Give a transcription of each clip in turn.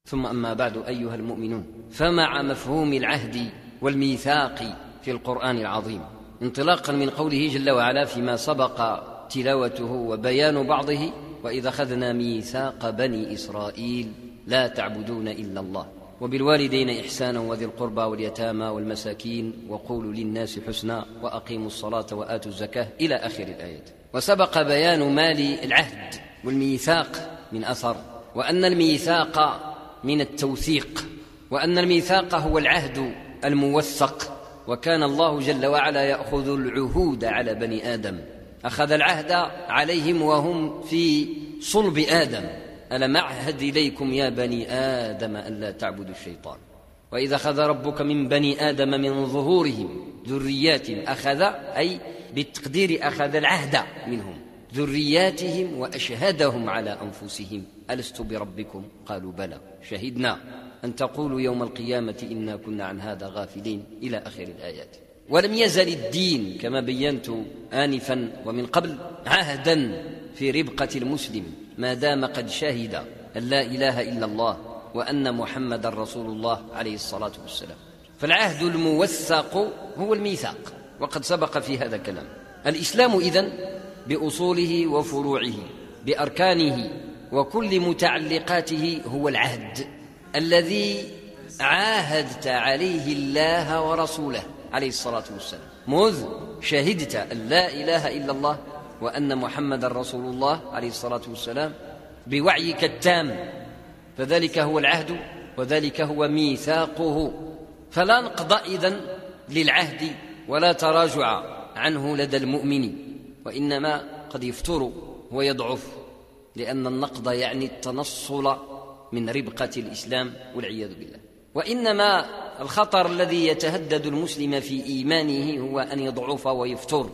ثم أما بعد أيها المؤمنون، فمع مفهوم العهد والميثاق في القرآن العظيم، انطلاقا من قوله جل وعلا فيما سبق تلاوته وبيان بعضه: وإذا أخذنا ميثاق بني إسرائيل لا تعبدون إلا الله وبالوالدين إحسانا وذي القربى واليتامى والمساكين وقولوا للناس حسنا وأقيموا الصلاة وآتوا الزكاة إلى آخر الآيات. وسبق بيان ما للعهد والميثاق من أثر، وأن الميثاق من التوثيق، وأن الميثاق هو العهد الموثق، وكان الله جل وعلا يأخذ العهود على بني آدم، أخذ العهد عليهم وهم في صلب آدم: ألم أعهد إليكم يا بني آدم ألا تعبدوا الشيطان وإذا أخذ ربك من بني آدم من ظهورهم ذرياتهم، أخذ أي بالتقدير أخذ العهد منهم ذرياتهم وأشهدهم على أنفسهم ألست بربكم قالوا بلى شهدنا أن تقولوا يوم القيامة إنا كنا عن هذا غافلين إلى آخر الآيات. ولم يزل الدين كما بينت آنفا ومن قبل عهدا في ربقة المسلم ما دام قد شهد أن لا إله إلا الله وأن محمد رسول الله عليه الصلاة والسلام. فالعهد الموثق هو الميثاق، وقد سبق في هذا الكلام. الإسلام إذن بأصوله وفروعه بأركانه وكل متعلقاته هو العهد الذي عاهدت عليه الله ورسوله عليه الصلاة والسلام مذ شهدت أن لا إله إلا الله وأن محمد رسول الله عليه الصلاة والسلام بوعيك التام، فذلك هو العهد وذلك هو ميثاقه. فلا نقض إذن للعهد ولا تراجع عنه لدى المؤمن، وإنما قد يفتر ويضعف، لأن النقض يعني التنصل من ربقة الإسلام والعياذ بالله. وإنما الخطر الذي يتهدد المسلم في إيمانه هو أن يضعف ويفتر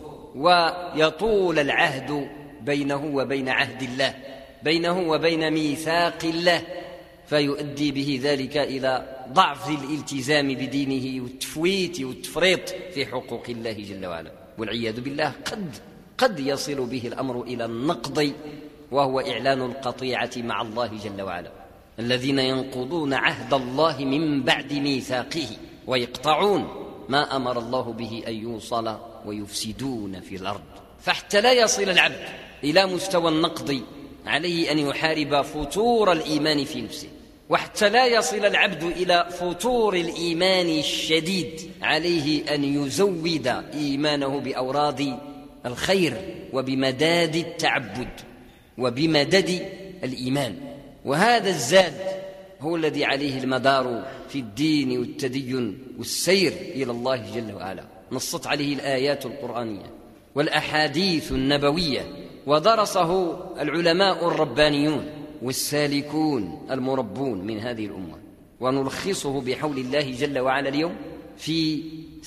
ويطول العهد بينه وبين عهد الله، بينه وبين ميثاق الله، فيؤدي به ذلك إلى ضعف الالتزام بدينه والتفويت والتفريط في حقوق الله جل وعلا والعياذ بالله. قد يصل به الأمر إلى النقض، وهو إعلان القطيعة مع الله جل وعلا: الذين ينقضون عهد الله من بعد ميثاقه ويقطعون ما أمر الله به أن يوصل ويفسدون في الأرض. فحتى لا يصل العبد إلى مستوى النقض عليه أن يحارب فتور الإيمان في نفسه، وحتى لا يصل العبد إلى فتور الإيمان الشديد عليه أن يزود إيمانه بأوراد الخير وبمداد التعبد وبمدد الإيمان. وهذا الزاد هو الذي عليه المدار في الدين والتدين والسير إلى الله جل وعلا، نصت عليه الآيات القرآنية والأحاديث النبوية، ودرسه العلماء الربانيون والسالكون المربون من هذه الأمة. ونلخصه بحول الله جل وعلا اليوم في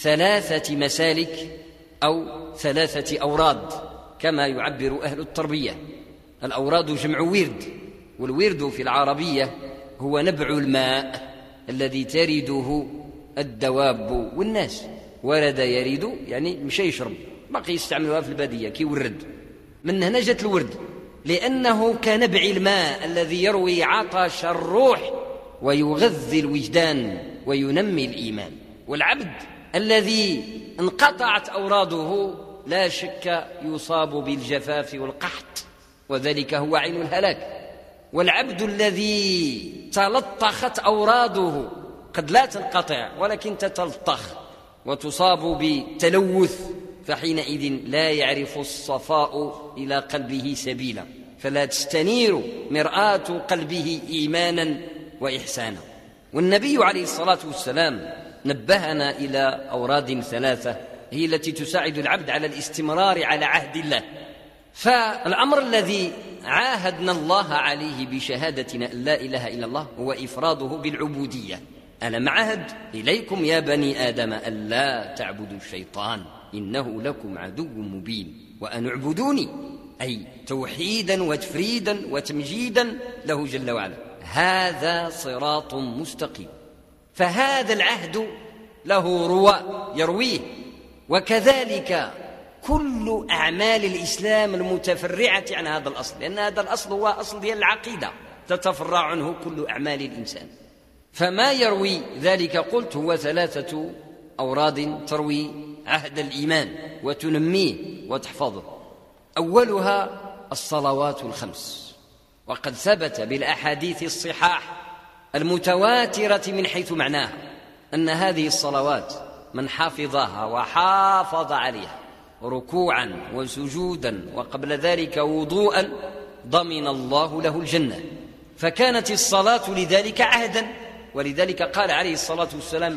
3 مسالك أو 3 أوراد كما يعبر أهل التربية. الأوراد جمع ورد، والورد في العربية هو نبع الماء الذي ترده الدواب والناس. ورد يرد يعني مشى يشرب، باقي يستعملوها في البادية كي ورد. من هنا جت الورد، لأنه كنبع الماء الذي يروي عطش الروح ويغذي الوجدان وينمي الإيمان. والعبد الذي انقطعت أوراده لا شك يصاب بالجفاف والقحط، وذلك هو عين الهلاك. والعبد الذي تلطخت أوراده قد لا تنقطع ولكن تتلطخ وتصاب بتلوث، فحينئذ لا يعرف الصفاء إلى قلبه سبيلا، فلا تستنير مرآة قلبه إيمانا وإحسانا. والنبي عليه الصلاة والسلام نبهنا إلى أوراد 3 هي التي تساعد العبد على الاستمرار على عهد الله. فالأمر الذي عاهدنا الله عليه بشهادتنا أن لا إله إلا الله هو إفراده بالعبودية. ألم أعهد إليكم يا بني آدم أن لا تعبدوا الشيطان إنه لكم عدو مبين وأن اعبدوني، أي توحيدا وتفريدا وتمجيدا له جل وعلا. هذا صراط مستقيم. فهذا العهد له رواء يرويه، وكذلك كل أعمال الإسلام المتفرعة عن هذا الأصل، لأن هذا الأصل هو أصل ديال العقيدة، تتفرع عنه كل أعمال الإنسان. فما يروي ذلك قلت هو 3 أوراد تروي عهد الإيمان وتنميه وتحفظه. أولها الصلوات ال5، وقد ثبت بالأحاديث الصحاح المتواترة من حيث معناها أن هذه الصلوات من حافظها وحافظ عليها ركوعا وسجودا وقبل ذلك وضوءا ضمن الله له الجنة. فكانت الصلاة لذلك عهدا، ولذلك قال عليه الصلاة والسلام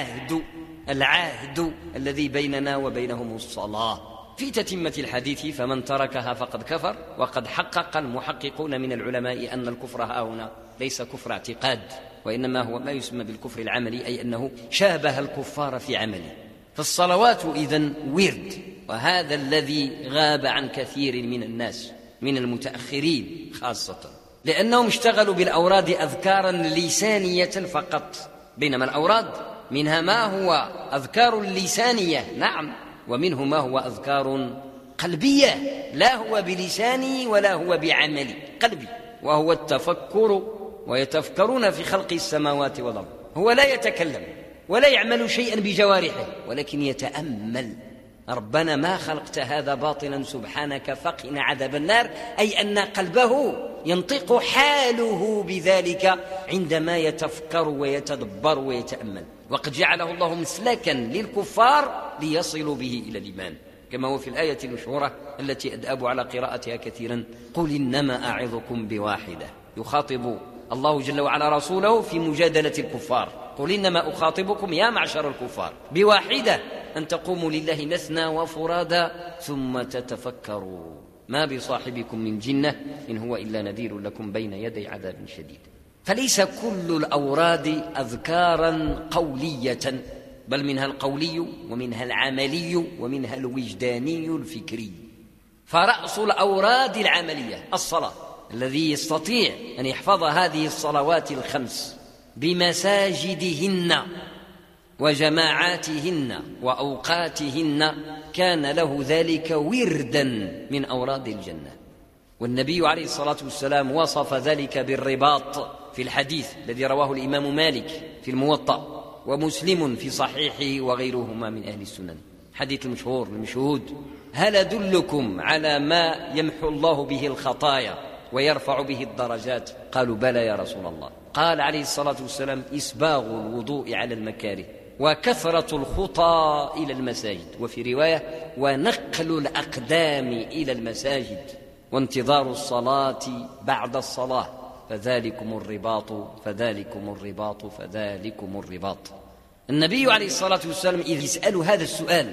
العهد الذي بيننا وبينهم الصلاة في تتمة الحديث: فمن تركها فقد كفر. وقد حقق المحققون من العلماء أن الكفر هنا ليس كفر اعتقاد، وإنما هو ما يسمى بالكفر العملي، أي أنه شابه الكفار في عمله. فالصلوات إذن ورد، وهذا الذي غاب عن كثير من الناس من المتأخرين خاصة، لأنهم اشتغلوا بالأوراد أذكارا لسانية فقط، بينما الأوراد منها ما هو أذكار لسانية نعم، ومنه ما هو أذكار قلبية لا هو بلساني ولا هو بعملي، قلبي، وهو التفكر، ويتفكرون في خلق السماوات والأرض. هو لا يتكلم ولا يعمل شيئا بجوارحه، ولكن يتأمل: ربنا ما خلقت هذا باطلا سبحانك فقنا عذاب النار، أي أن قلبه ينطق حاله بذلك عندما يتفكر ويتدبر ويتأمل. وقد جعله الله مسلكا للكفار ليصلوا به إلى الإيمان، كما هو في الآية المشهورة التي أدأب على قراءتها كثيرا: قل إنما أعظكم بواحدة. يخاطب الله جل وعلا رسوله في مجادلة الكفار: قل إنما أخاطبكم يا معشر الكفار بواحدة، أن تقوموا لله مثنى وفرادا ثم تتفكروا ما بصاحبكم من جنة إن هو إلا نذير لكم بين يدي عذاب شديد. فليس كل الأوراد أذكارا قولية، بل منها القولي ومنها العملي ومنها الوجداني الفكري. فرأس الأوراد العملية الصلاة، الذي يستطيع أن يحفظ هذه الصلوات ال5 بمساجدهن وجماعاتهن وأوقاتهن كان له ذلك وردا من أوراد الجنة. والنبي عليه الصلاة والسلام وصف ذلك بالرباط في الحديث الذي رواه الإمام مالك في الموطأ ومسلم في صحيحه وغيرهما من أهل السنن، حديث المشهور المشهود: هل أدلكم على ما يمحو الله به الخطايا ويرفع به الدرجات؟ قالوا: بلى يا رسول الله. قال عليه الصلاة والسلام: إسباغ الوضوء على المكاره، وكثرة الخطى إلى المساجد، وفي رواية: ونقل الأقدام إلى المساجد، وانتظار الصلاة بعد الصلاة، فذلكم الرباط فذلكم الرباط فذلكم الرباط. النبي عليه الصلاة والسلام إذ يسأل هذا السؤال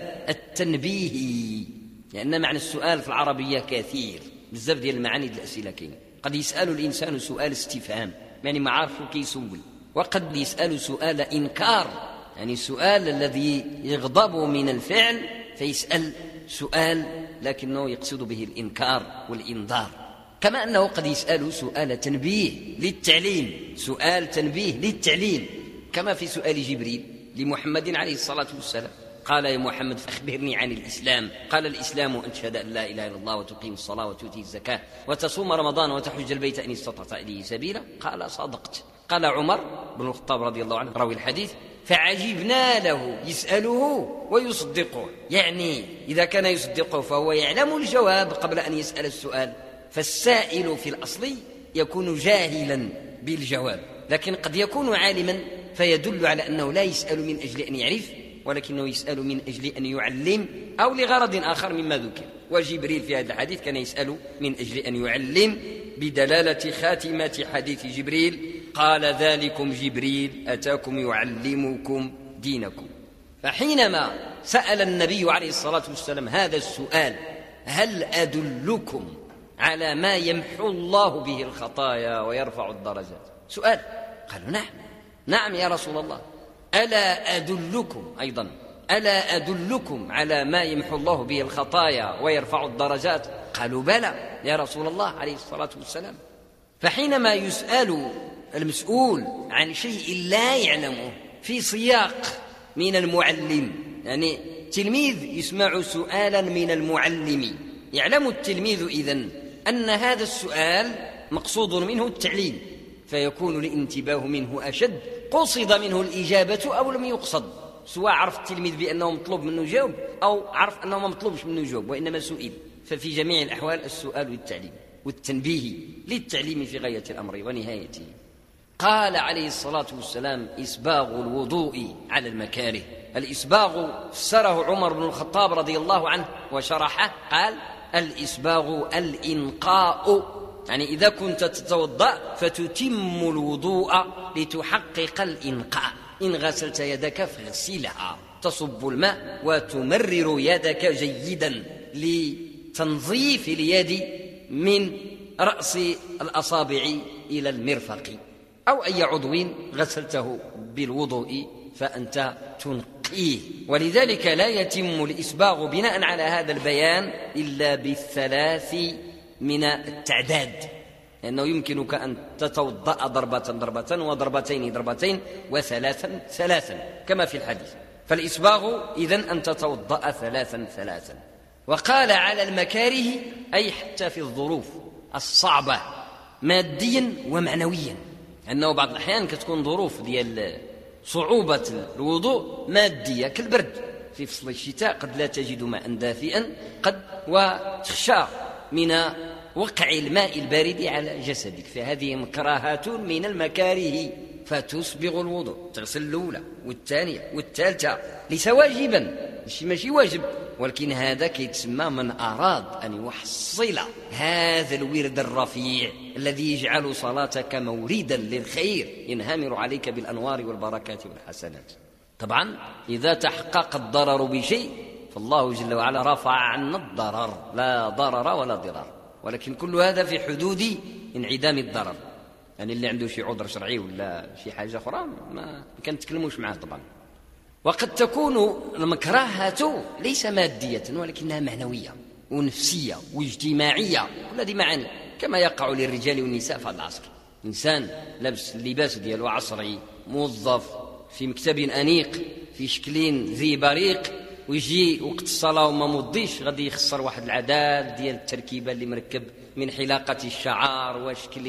التنبيهي، لأن معنى السؤال في العربية كثير بزاف ديال المعاني الأسئلة كاين. قد يسأل الإنسان سؤال استفهام، يعني ما عارف كيسول، وقد يسأل سؤال إنكار، يعني السؤال الذي يغضب من الفعل فيسأل سؤال لكنه يقصد به الإنكار والإنذار. كما أنه قد يسأل سؤال تنبيه للتعليم، سؤال تنبيه للتعليم، كما في سؤال جبريل لمحمد عليه الصلاة والسلام: قال يا محمد فأخبرني عن الإسلام. قال: الإسلام أن تشهد أن لا إله إلا الله وتقيم الصلاة وتؤتي الزكاة وتصوم رمضان وتحج البيت إن استطعت إليه سبيلا. قال: صدقت. قال عمر بن الخطاب رضي الله عنه راوي الحديث: فعجبنا له يسأله ويصدقه، يعني إذا كان يصدقه فهو يعلم الجواب قبل أن يسأل السؤال. فالسائل في الأصل يكون جاهلا بالجواب، لكن قد يكون عالما فيدل على أنه لا يسأل من أجل أن يعرف، ولكنه يسأل من أجل أن يعلم أو لغرض آخر مما ذكر. وجبريل في هذا الحديث كان يسأل من أجل أن يعلم بدلالة خاتمة حديث جبريل: قال ذلكم جبريل أتاكم يعلمكم دينكم. فحينما سأل النبي عليه الصلاة والسلام هذا السؤال: هل أدلكم على ما يمحو الله به الخطايا ويرفع الدرجات؟ سؤال. قالوا: نعم نعم يا رسول الله. ألا أدلكم أيضا ألا أدلكم على ما يمحو الله به الخطايا ويرفع الدرجات؟ قالوا: بلى يا رسول الله عليه الصلاة والسلام. فحينما يسأل المسؤول عن شيء لا يعلمه في سياق من المعلم، يعني تلميذ يسمع سؤالا من المعلم، يعلم التلميذ إذن أن هذا السؤال مقصود منه التعليم، فيكون الانتباه منه أشد. قصد منه الإجابة أو لم يقصد، سواء عرف التلميذ بأنه مطلوب منه يجاوب أو عرف أنه ما مطلوبش منه يجاوب وإنما سئل. ففي جميع الأحوال السؤال للتعليم والتنبيه للتعليم في غاية الأمر ونهايته. قال عليه الصلاة والسلام: إسباغ الوضوء على المكاره. الإسباغ فسره عمر بن الخطاب رضي الله عنه وشرحه، قال: الإسباغ الإنقاء، يعني إذا كنت تتوضأ فتتم الوضوء لتحقق الإنقاء. إن غسلت يدك فاغسلها، تصب الماء وتمرر يدك جيدا لتنظيف اليد من رأس الأصابع إلى المرفق، أو أي عضو غسلته بالوضوء فأنت تنقيه. ولذلك لا يتم الإسباغ بناء على هذا البيان إلا بالثلاث من التعداد، لأنه يمكنك أن تتوضأ ضربة وضربتين وثلاثا كما في الحديث. فالإسباغ إذن أن تتوضأ ثلاثا. وقال على المكاره، أي حتى في الظروف الصعبة ماديا ومعنويا، أنه بعض الأحيان كتكون ظروف ديال صعوبة الوضوء مادية كالبرد في فصل الشتاء، قد لا تجد ماء دافئا، قد وتخشى من وقع الماء البارد على جسدك، فهذه مكراهات من المكاره، فتسبغ الوضوء، تغسل الأولى والثانية والثالثة، ليس واجبا، ماشي واجب، ولكن هذا كيتسمى من أراد أن يحصل هذا الورد الرفيع الذي يجعل صلاتك موردا للخير ينهمر عليك بالأنوار والبركات والحسنات. طبعا إذا تحقق الضرر بشيء فالله جل وعلا رفع عنا الضرر، لا ضرر ولا ضرار، ولكن كل هذا في حدود انعدام الضرر. يعني اللي عنده شي عذر شرعي ولا شي حاجة أخرى ما كنتكلموش معه طبعا. وقد تكون المكراهة ليس مادية ولكنها معنوية ونفسية واجتماعية، كل هذه معاني، كما يقع للرجال والنساء في هذا العصر. إنسان لابس اللباس ديالو عصري، موظف في مكتب أنيق في شكل ذي بريق، ويجي وقت الصلاة وما مضيش، غادي يخسر واحد العداد ديال التركيبة اللي مركب من حلاقة الشعر وشكل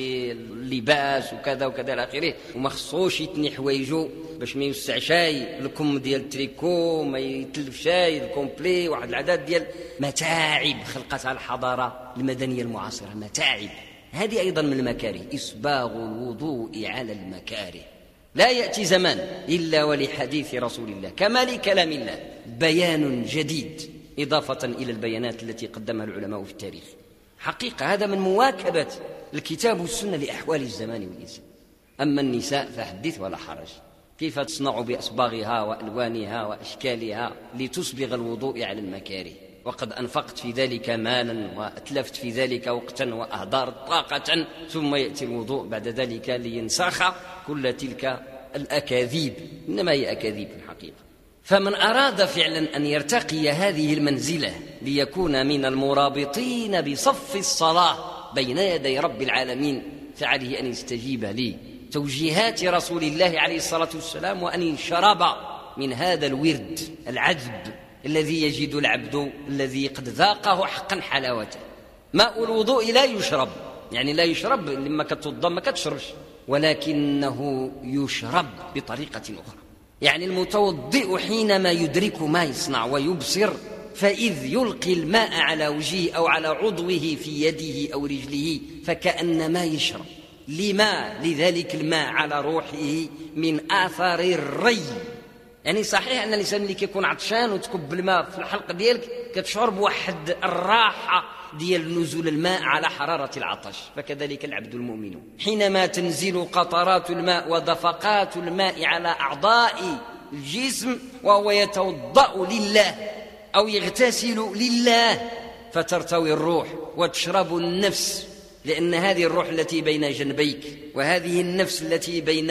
اللباس وكذا وكذا إلى آخره، وما خصوش يتني حوايجو باش ما يوسعش الكم ديال التريكو، ما يتلفش الكومبلي، واحد العدد ديال متاعب خلقتها الحضارة المدنية المعاصرة، متاعب. هذه أيضا من المكاره، إسباغ الوضوء على المكاره. لا يأتي زمان إلا ولحديث رسول الله كما لكلام الله بيان جديد إضافة إلى البيانات التي قدمها العلماء في التاريخ. حقيقة هذا من مواكبة الكتاب والسنة لأحوال الزمان والإنسان. أما النساء فحدث ولا حرج، كيف تصنع بأصباغها وألوانها وأشكالها لتسبغ الوضوء على المكاره، وقد أنفقت في ذلك مالا وأتلفت في ذلك وقتا وأهدارت طاقة، ثم يأتي الوضوء بعد ذلك لينسخ كل تلك الأكاذيب، إنما هي أكاذيب في الحقيقة. فمن أراد فعلا أن يرتقي هذه المنزلة ليكون من المرابطين بصف الصلاة بين يدي رب العالمين، فعليه أن يستجيب لتوجيهات رسول الله عليه الصلاة والسلام، وأن يشرب من هذا الورد العذب الذي يجد العبد الذي قد ذاقه حقا حلاوته. ماء الوضوء لا يشرب، يعني لا يشرب لما كتوضا ما كتشربش، ولكنه يشرب بطريقة أخرى. يعني المتوضئ حينما يدرك ما يصنع ويبصر، فإذ يلقي الماء على وجهه أو على عضوه في يده أو رجله فكأنما يشرب. لما لذلك الماء على روحه من آثار الري. يعني صحيح أن الإنسان اللي كيكون عطشان وتكب الماء في الحلق ديالك كتشعر بواحد الراحة ديال نزول الماء على حرارة العطش، فكذلك العبد المؤمن حينما تنزل قطرات الماء ودفقات الماء على أعضاء الجسم وهو يتوضأ لله أو يغتسل لله، فترتوي الروح وتشرب النفس، لأن هذه الروح التي بين جنبيك وهذه النفس التي بين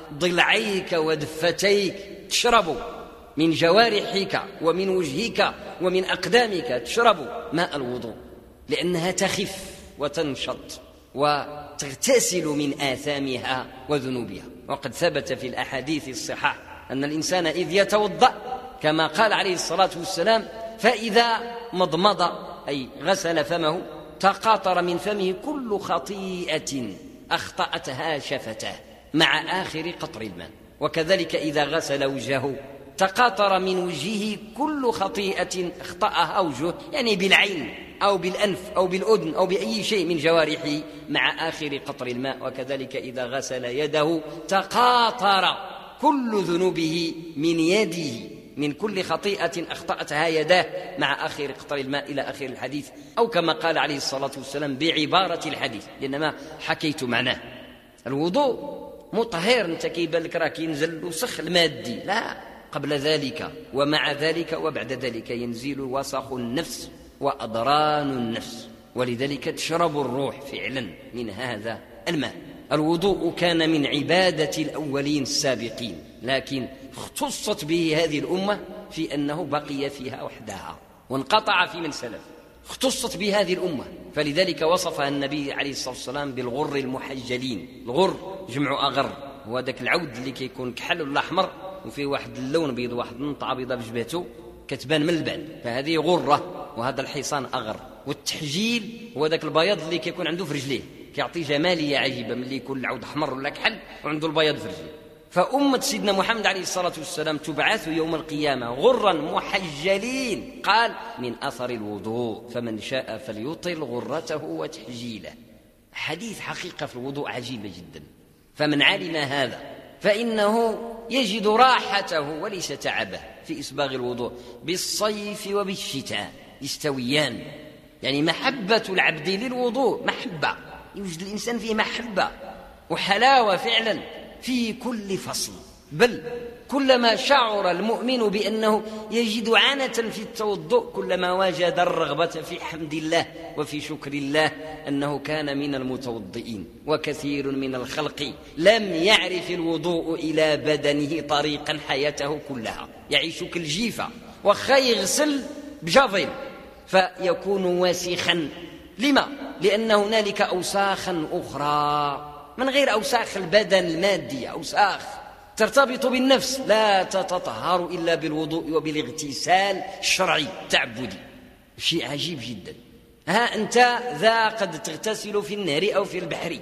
ضلعيك ودفتيك تشرب من جوارحك ومن وجهك ومن أقدامك، تشرب ماء الوضوء لأنها تخف وتنشط وتغتسل من آثامها وذنوبها. وقد ثبت في الأحاديث الصحاح أن الإنسان إذ يتوضأ كما قال عليه الصلاة والسلام، فإذا مضمض أي غسل فمه تقاطر من فمه كل خطيئة أخطأتها شفتاه مع آخر قطر الماء. وكذلك إذا غسل وجهه تقاطر من وجهه كل خطيئة أخطأها وجهه، يعني بالعين أو بالأنف أو بالأذن أو بأي شيء من جوارحه مع آخر قطر الماء. وكذلك إذا غسل يده تقاطر كل ذنوبه من يده من كل خطيئة أخطأتها يداه مع آخر قطر الماء إلى آخر الحديث، أو كما قال عليه الصلاة والسلام بعبارة الحديث لأنما حكيت معناه. الوضوء مطهر، انت كيبان لك راه كينزل الوسخ المادي، لا، قبل ذلك ومع ذلك وبعد ذلك ينزل وسخ النفس وأضران النفس، ولذلك تشرب الروح فعلا من هذا الماء. الوضوء كان من عبادة الأولين السابقين، لكن اختصت به هذه الأمة في أنه بقي فيها وحدها وانقطع في من سلف. اختصت بهذه الأمة، فلذلك وصفها النبي عليه الصلاة والسلام بالغر المحجلين. الغر جمع أغر، هو ذاك العود اللي كيكون كحل ولا أحمر وفيه واحد اللون بيض، واحد النطعة بيضاء بجبهته كتبان من البعد، فهذه غرة. وهذا الحصان أغر. والتحجيل هو ذاك البياض اللي كيكون عنده في رجليه، كيعطي جمالية عجيبة ملي يكون العود أحمر ولا كحل وعنده البياض في رجليه. فأمة سيدنا محمد عليه الصلاة والسلام تبعث يوم القيامة غرا محجلين، قال من أثر الوضوء، فمن شاء فليطل غرته وتحجيله. حديث حقيقة في الوضوء عجيبة جدا. فمن علم هذا فإنه يجد راحته وليس تعبه في إسباغ الوضوء. بالصيف وبالشتاء يستويان، يعني محبة العبد للوضوء محبة، يوجد الإنسان فيه محبة وحلاوة فعلا في كل فصل. بل كلما شعر المؤمن بأنه يجد عنة في التوضؤ كلما وجد الرغبة في حمد الله وفي شكر الله أنه كان من المتوضئين. وكثير من الخلق لم يعرف الوضوء إلى بدنه طريقا حياته كلها، يعيش كالجيفة وخا يغسل بجافيل فيكون واسخا. لما؟ لأن هنالك أوساخا أخرى من غير أوساخ البدن المادي، أوساخ ترتبط بالنفس لا تتطهر إلا بالوضوء وبالاغتسال الشرعي التعبدي. شيء عجيب جدا. ها أنت ذا قد تغتسل في النهر أو في البحر،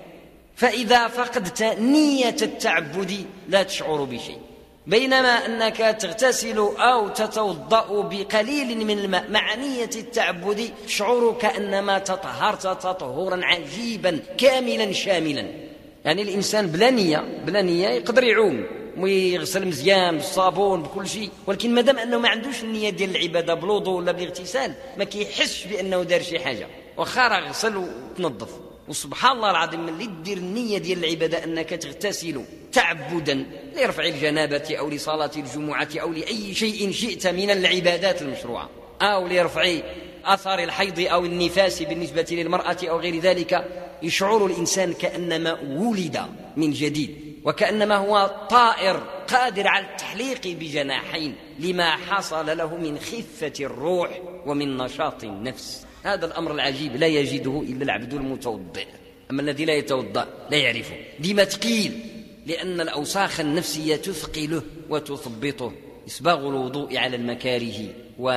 فإذا فقدت نية التعبد لا تشعر بشيء، بينما أنك تغتسل أو تتوضأ بقليل من الماء مع نية التعبد تشعر كأنما تطهرت تطهورا عجيبا كاملا شاملا. يعني الإنسان بلا نية يقدر يعوم ويغسل مزيان بالصابون بكل شيء، ولكن مادام أنه ما عندوش النية ديال العبادة بالوضوء ولا بالاغتسال ما كيحسش بأنه دار شي حاجة، وخا راه غسل وتنظف. وسبحان الله العظيم ملي دير النية ديال العبادة أنك تغتسل تعبدا لرفع الجنابة أو لصلاة الجمعة أو لأي شيء شئت من العبادات المشروعة، أو لرفع أثار الحيض أو النفاس بالنسبة للمرأة أو غير ذلك، يشعر الإنسان كأنما ولد من جديد، وكأنما هو طائر قادر على التحليق بجناحين لما حصل له من خفة الروح ومن نشاط النفس. هذا الأمر العجيب لا يجده إلا العبد المتوضئ، أما الذي لا يتوضأ لا يعرفه، ديما ثقيل، لأن الأوساخ النفسية تثقله وتثبطه. إسباغ الوضوء على المكاره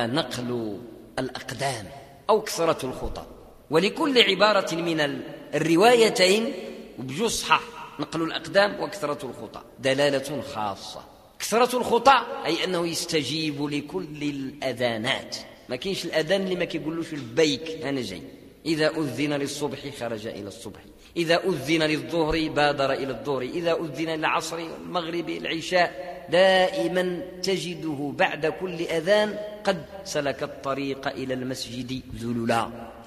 ونقل الأقدام أو كثرة الخطى. ولكل عبارة من الروايتين وبجوز صحاح، نقل الأقدام وكثرة الخطى دلالة خاصة. كثرة الخطى أي أنه يستجيب لكل الأذانات، ما كاينش الأذان اللي ما كيقولوش لبيك أنا جاي. إذا أذن للصبح خرج إلى الصبح، إذا أذن للظهر بادر إلى الظهر، إذا أذن للعصر المغرب العشاء، دائما تجده بعد كل أذان قد سلك الطريق إلى المسجد ذللا.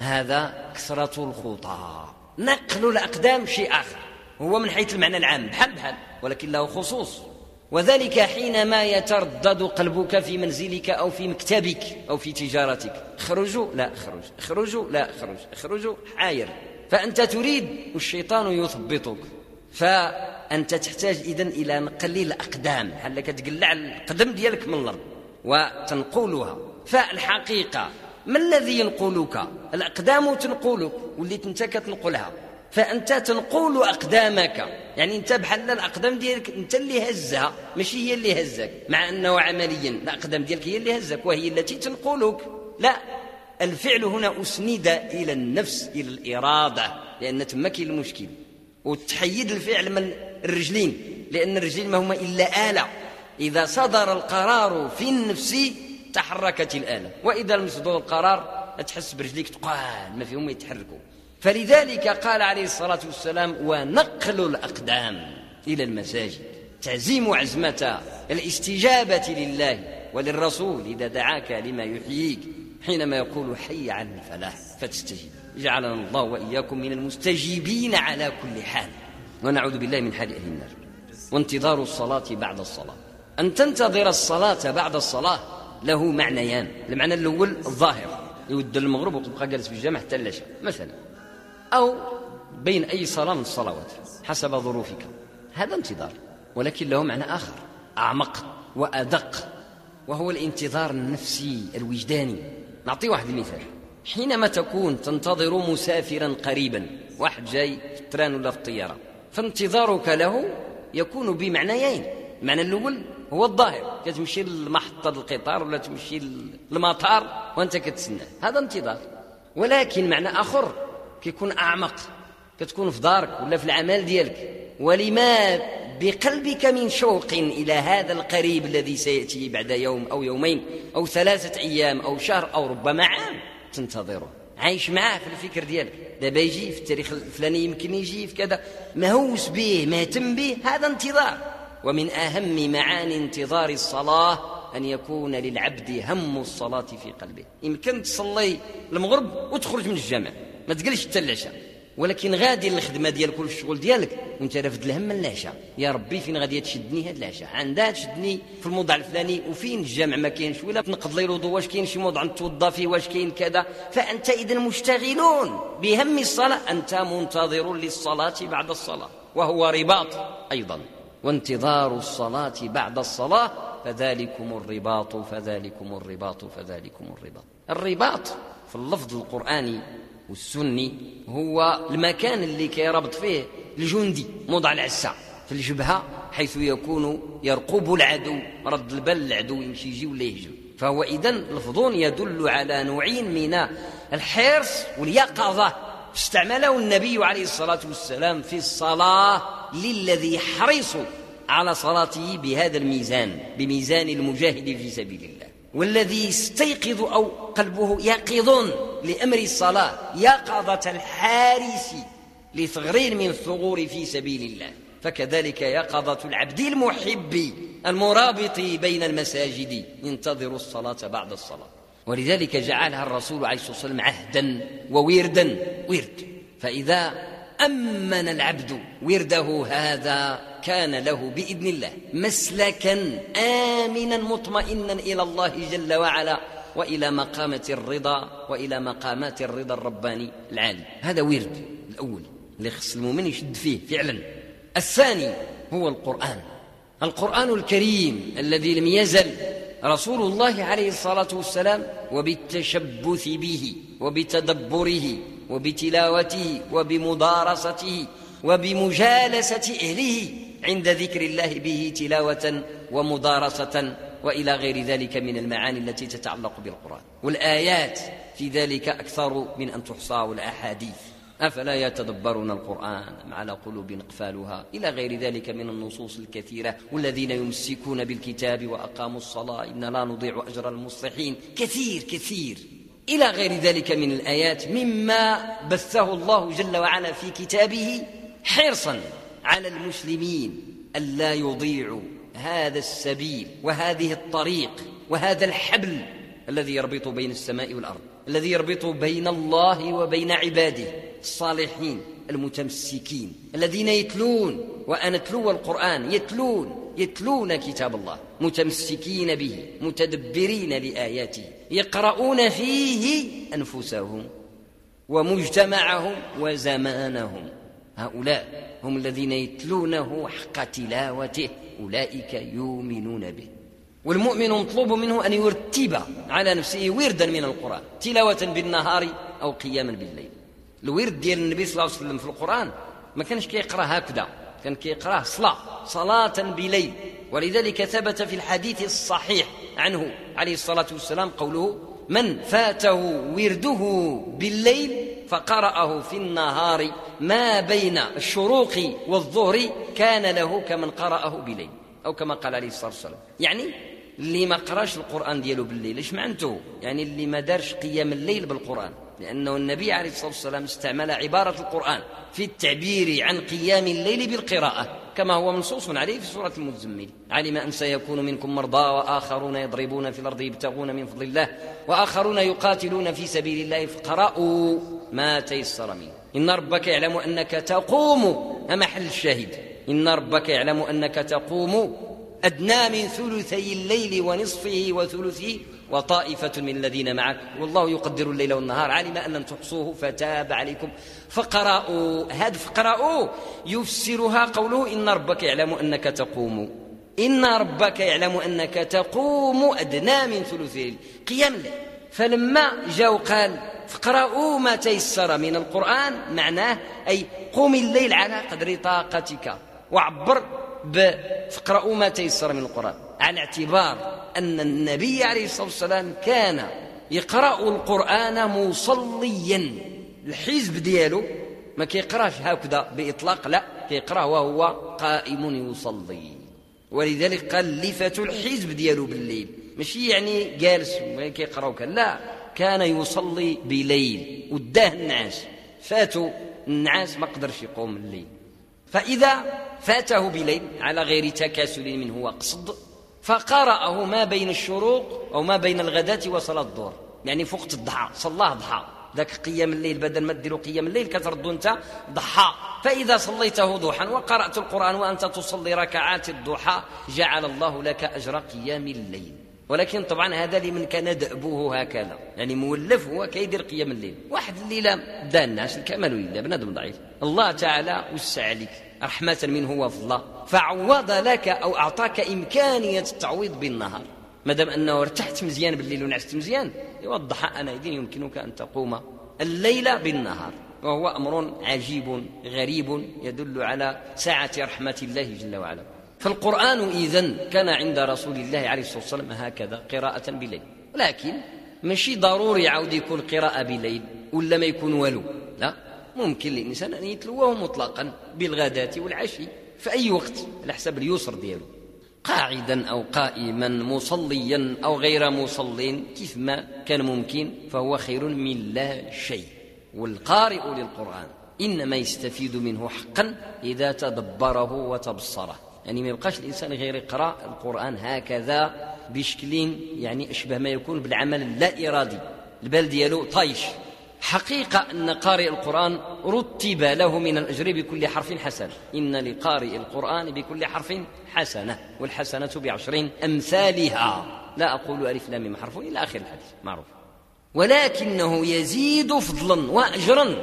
هذا كثرة الخطى. نقل الأقدام شيء آخر، هو من حيث المعنى العام بحال ولكن له خصوص، وذلك حينما يتردد قلبك في منزلك أو في مكتبك أو في تجارتك، اخرجوا لا اخرج، اخرجوا لا اخرج، اخرجوا حاير، فأنت تريد والشيطان يثبطك. فأنت تحتاج إذن إلى نقل الأقدام، بحال كتقلع القدم ديالك من الأرض وتنقلها. فالحقيقة ما الذي ينقلك؟ الأقدام تنقلك، وليت أنت كتنقلها، فأنت تنقل أقدامك، يعني أنت بحال الأقدام ديالك أنت اللي هزها ماشي هي اللي هزك، مع أنه عمليا الأقدام ديالك هي اللي هزك وهي التي تنقلك. لا، الفعل هنا أسند إلى النفس، إلى الإرادة، لأن تمكن المشكل، وتحيد الفعل من الرجلين، لأن الرجلين ما هما إلا آلة، إذا صدر القرار في النفس تحركت الآلة، وإذا لم يصدر القرار تحس برجليك تقال ما فيهم يتحركوا. فلذلك قال عليه الصلاة والسلام: ونقل الأقدام إلى المساجد، تعزيم عزمة الاستجابة لله وللرسول إذا دعاك لما يحييك، حينما يقول حي على الفلاح فتستجيب. جعلنا الله وإياكم من المستجيبين على كل حال، ونعوذ بالله من حال أهل النار. وانتظار الصلاة بعد الصلاة، أن تنتظر الصلاة بعد الصلاة له معنيان. المعنى الأول الظاهر، يود المغرب وتبقى جالس في الجامع حتى العشاء مثلا، أو بين أي صلاة من الصلوات حسب ظروفك، هذا انتظار. ولكن له معنى آخر أعمق وأدق، وهو الانتظار النفسي الوجداني. نعطي واحد المثال: حينما تكون تنتظر مسافرا قريبا، واحد جاي في التران ولا في الطيارة، فانتظارك له يكون بمعنيين. المعنى الأول هو الظاهر، كتمشي لمحطة القطار ولا تمشي للمطار وانت كتسنى، هذا انتظار. ولكن معنى آخر كيكون أعمق، كتكون في دارك ولا في العمل ديالك، ولما بقلبك من شوق إلى هذا القريب الذي سيأتي بعد يوم أو يومين أو 3 أيام أو شهر أو ربما عام، تنتظره، عايش معاه في الفكر ديالك. دابا يجي في التاريخ الفلاني، يمكن يجي في كذا، مهووس به، مهتم به، هذا انتظار. ومن أهم معاني انتظار الصلاة أن يكون للعبد هم الصلاة في قلبه. يمكن تصلي المغرب وتخرج من الجامع ما تقلش حتى العشاء، ولكن غادي للخدمة ديالك والشغل ديالك وانت رافد الهم من العشاء. يا ربي فين غادي تشدني هاد العشاء؟ عندها تشدني في الموضع الفلاني، وفين الجامع ما كاينش، ولا نقض لي الوضوء واش كاين شي موضع نتوضا فيه، واش كاين كذا. فأنت إذن مشتغلون بهم الصلاة، أنت منتظر للصلاة بعد الصلاة، وهو رباط أيضا. وانتظار الصلاة بعد الصلاة فذلكم الرباط فذلكم الرباط فذلكم الرباط. الرباط في اللفظ القرآني والسني هو المكان اللي كيربط فيه الجندي، موضع العسى في الجبهة، حيث يكون يرقب العدو، رد البال العدو يمشي يجي ولا يهجم. فهو إذن لفظ يدل على نوعين من الحرص واليقظة استعمله النبي عليه الصلاة والسلام في الصلاة للذي يحرص على صلاته بهذا الميزان، بميزان المجاهد في سبيل الله، والذي يستيقظ أو قلبه يقظ لأمر الصلاة يقظة الحارس لثغر من الثغور في سبيل الله. فكذلك يقظة العبد المحب المرابط بين المساجد ينتظر الصلاة بعد الصلاة. ولذلك جعلها الرسول عليه الصلاة والسلام عهدا ووردا، ورد. فإذا أمن العبد ورده هذا كان له بإذن الله مسلكا آمنا مطمئنا إلى الله جل وعلا، وإلى مقامة الرضا، وإلى مقامات الرضا الرباني العالي. هذا ورد الأول اللي خص المؤمن يشد فيه فعلا. الثاني هو القرآن الكريم الذي لم يزل رسول الله عليه الصلاة والسلام وبالتشبث به وبتدبره وبتلاوته وبمدارسته وبمجالسة أهله عند ذكر الله به تلاوة ومدارسة وإلى غير ذلك من المعاني التي تتعلق بالقرآن. والآيات في ذلك أكثر من أن تحصى، والأحاديث: أفلا يتدبرون القرآن أم على قلوب أقفالها، إلى غير ذلك من النصوص الكثيرة. والذين يمسكون بالكتاب وأقاموا الصلاة إنا لا نضيع أجر المصلحين، كثير كثير إلى غير ذلك من الآيات مما بثه الله جل وعلا في كتابه حرصا على المسلمين ألا يضيعوا هذا السبيل وهذه الطريق وهذا الحبل الذي يربط بين السماء والأرض، الذي يربط بين الله وبين عباده الصالحين المتمسكين الذين يتلون، وأنا أتلو القرآن، يتلون كتاب الله متمسكين به متدبرين لآياته، يقرؤون فيه أنفسهم ومجتمعهم وزمانهم. هؤلاء هم الذين يتلونه حق تلاوته، أولئك يؤمنون به. والمؤمن مطلوب منه أن يرتب على نفسه وردا من القرآن، تلاوة بالنهار أو قياما بالليل. الورد ديال النبي صلى الله عليه وسلم في القرآن ما كانش كيقرأ هكذا، كان كيقرأ صلاة بليل. ولذلك ثبت في الحديث الصحيح عنه عليه الصلاة والسلام قوله: من فاته ورده بالليل فقرأه في النهار ما بين الشروق والظهر كان له كمن قرأه بالليل، أو كما قال عليه الصلاة والسلام. يعني اللي ما قراش القرآن دياله بالليل ايش معنته؟ يعني اللي ما دارش قيام الليل بالقرآن، لأنه النبي عليه الصلاة والسلام استعمل عبارة القرآن في التعبير عن قيام الليل بالقراءة، كما هو منصوص عليه في سورة المزمل: علم أن سيكون منكم مرضى وآخرون يضربون في الأرض يبتغون من فضل الله وآخرون يقاتلون في سبيل الله فقرأوا ما تيسر منه. إن ربك يعلم أنك تقوم، محل الشاهد، إن ربك يعلم أنك تقوم أدنى من ثلثي الليل ونصفه وثلثه وطائفة من الذين معك والله يقدر الليل والنهار علم أن لن تحصوه فتاب عليكم فقرأوا. هذا فقرأوا يفسرها قوله إن ربك يعلم أنك تقوم، إن ربك يعلم أنك تقوم أدنى من ثلثي الليل، قيام الليل. فلما جاء قال فقرأوا ما تيسر من القرآن معناه أي قم الليل على قدر طاقتك، وعبر فقرأوا ما تيسر من القرآن على اعتبار أن النبي عليه الصلاة والسلام كان يقرأ القرآن مصليا. الحزب دياله ما كيقراش هكذا بإطلاق، لا، كيقرأ وهو قائم يصلي، ولذلك قال لفة الحزب دياله بالليل، ماشي يعني جالس كيقرأ وكان، لا، كان يصلي بليل وداه النعاس، فاتوا النعاس ما قدرش يقوم الليل. فإذا فاته بليل على غير تكاسل منه وقصد فقرأه ما بين الشروق أو ما بين الغداة وصلاة الظهر، يعني في وقت الضحى صلاه ضحى، ذاك قيام الليل بدل ما تديروا قيام الليل كتردوا انت ضحى. فإذا صليته ضحى وقرأت القرآن وأنت تصلي ركعات الضحى جعل الله لك أجر قيام الليل. ولكن طبعا هذا لمن كان دأبوه هكذا، يعني مولف هو كيدير قيام الليل. واحد اللي لا دا الناس الكمال لله، بنادم ضعيف، الله تعالى وسع عليك رحمة منه وفضلا فعوض لك أو أعطاك إمكانية التعويض بالنهار، مادام أنه ارتحت مزيان بالليل ونعست مزيان، يوضح أنا إذن يمكنك أن تقوم الليل بالنهار، وهو أمر عجيب غريب يدل على سعة رحمة الله جل وعلا. فالقرآن إذن كان عند رسول الله عليه الصلاة والسلام هكذا قراءة بالليل، لكن ماشي ضروري عاود يكون قراءة بالليل ولا ما يكون والو، لا، ممكن للإنسان أن يتلوه مطلقا بالغداة والعشي في أي وقت على حسب اليسر دياله، قاعدا أو قائما، مصليا أو غير مصل، كيف ما كان ممكن، فهو خير من لا شيء. والقارئ للقرآن إنما يستفيد منه حقا إذا تدبره وتبصره، يعني ما يبقاش الإنسان غير يقرأ القرآن هكذا بشكل يعني أشبه ما يكون بالعمل اللا إرادي، البال ديالو طايش. حقيقة أن قارئ القرآن رتب له من الأجر بكل حرف حسنة، إن لقارئ القرآن بكل حرف حسنة والحسنة ب10 أمثالها، لا أقول ألف لام ميم حرف إلى آخر الحديث معروف، ولكنه يزيد فضلا وأجرا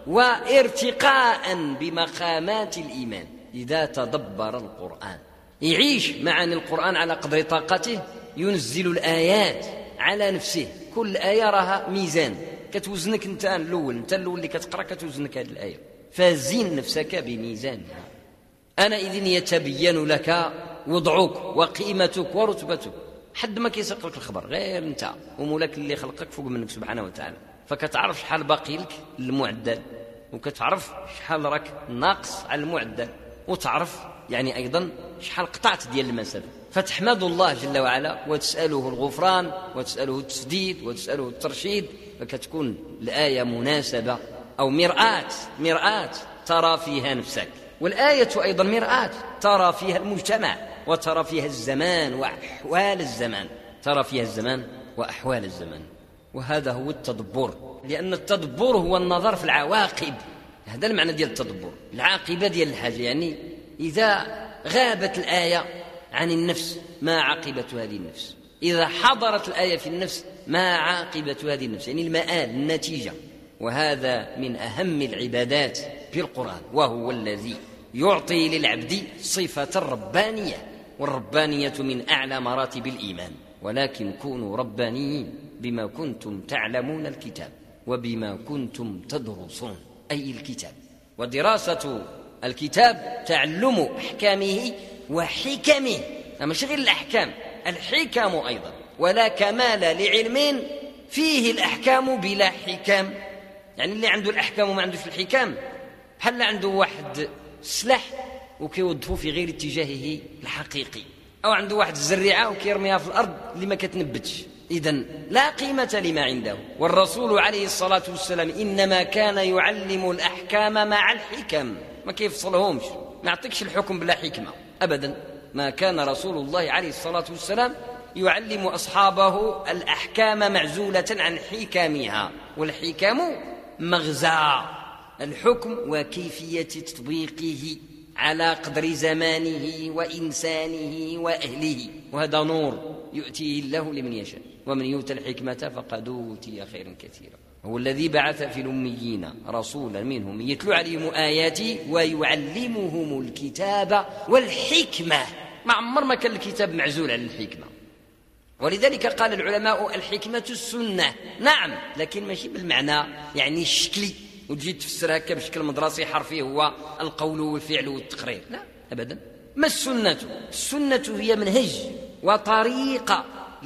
وارتقاء بمقامات الإيمان إذا تدبر القرآن، يعيش معاني القرآن على قدر طاقته، ينزل الآيات على نفسه، كل آية راها ميزان كتوزنك انت الأول اللي كتقرأ كتوزنك هذه الآية، فزين نفسك بميزانها. أنا إذن يتبين لك وضعك وقيمتك ورتبتك، حد ما كيسق لك الخبر غير انت ومولاك اللي خلقك فوق منك سبحانه وتعالى، فكتعرف شحال باقي لك المعدل، وكتعرف شحال راك ناقص على المعدل، وتعرف يعني أيضا شحال قطعت ديال المسافة، فتحمد الله جل وعلا وتسأله الغفران وتسأله التسديد وتسأله الترشيد، فكتكون الآية مناسبة أو مرآة ترى فيها نفسك، والآية أيضا مرآة ترى فيها المجتمع وترى فيها الزمان وأحوال الزمان، ترى فيها الزمان وأحوال الزمان. وهذا هو التدبر، لأن التدبر هو النظر في العواقب، هذا المعنى ديال التدبر، العاقبة ديال الحاجة، يعني إذا غابت الآية عن النفس ما عاقبة هذه النفس، إذا حضرت الآية في النفس ما عاقبة هذه النفس، يعني المآل النتيجة. وهذا من أهم العبادات في القرآن، وهو الذي يعطي للعبد صفة الربانية، والربانية من أعلى مراتب الإيمان. ولكن كونوا ربانيين بما كنتم تعلمون الكتاب وبما كنتم تدرسون، أي الكتاب، ودراسة الكتاب تعلم أحكامه وحكمه، مش غير الأحكام، الحكم أيضا، ولا كمال لعلم فيه الأحكام بلا حكام، يعني اللي عنده الأحكام وما عندوش الحكام بحال عنده واحد السلاح وكيوظفه في غير اتجاهه الحقيقي، أو عنده واحد الزريعة وكيرميها في الأرض اللي ما كتنبتش، إذن لا قيمة لما عنده. والرسول عليه الصلاة والسلام إنما كان يعلم الأحكام مع الحكم، ما كيفصلهمش، ما يعطيكش الحكم بلا حكمة أبدا. ما كان رسول الله عليه الصلاة والسلام يعلم أصحابه الأحكام معزولة عن حكامها، والحكام مغزى الحكم وكيفية تطبيقه على قدر زمانه وإنسانه وأهله، وهذا نور يؤتيه الله لمن يشاء، ومن يؤت الحكمة فقد أوتي خيرا كثيرا. هو الذي بعث في الأميين رسولا منهم يتلو عليهم آياته ويعلمهم الكتاب والحكمة. ما عمر ما كان الكتاب معزول عن الحكمة، ولذلك قال العلماء الحكمة السنة، نعم، لكن ماشي بالمعنى يعني الشكلي وتجي تفسرها بشكل مدرسي حرفي هو القول والفعل والتقرير، لا أبدا. ما السنة؟ السنة هي منهج وطريقة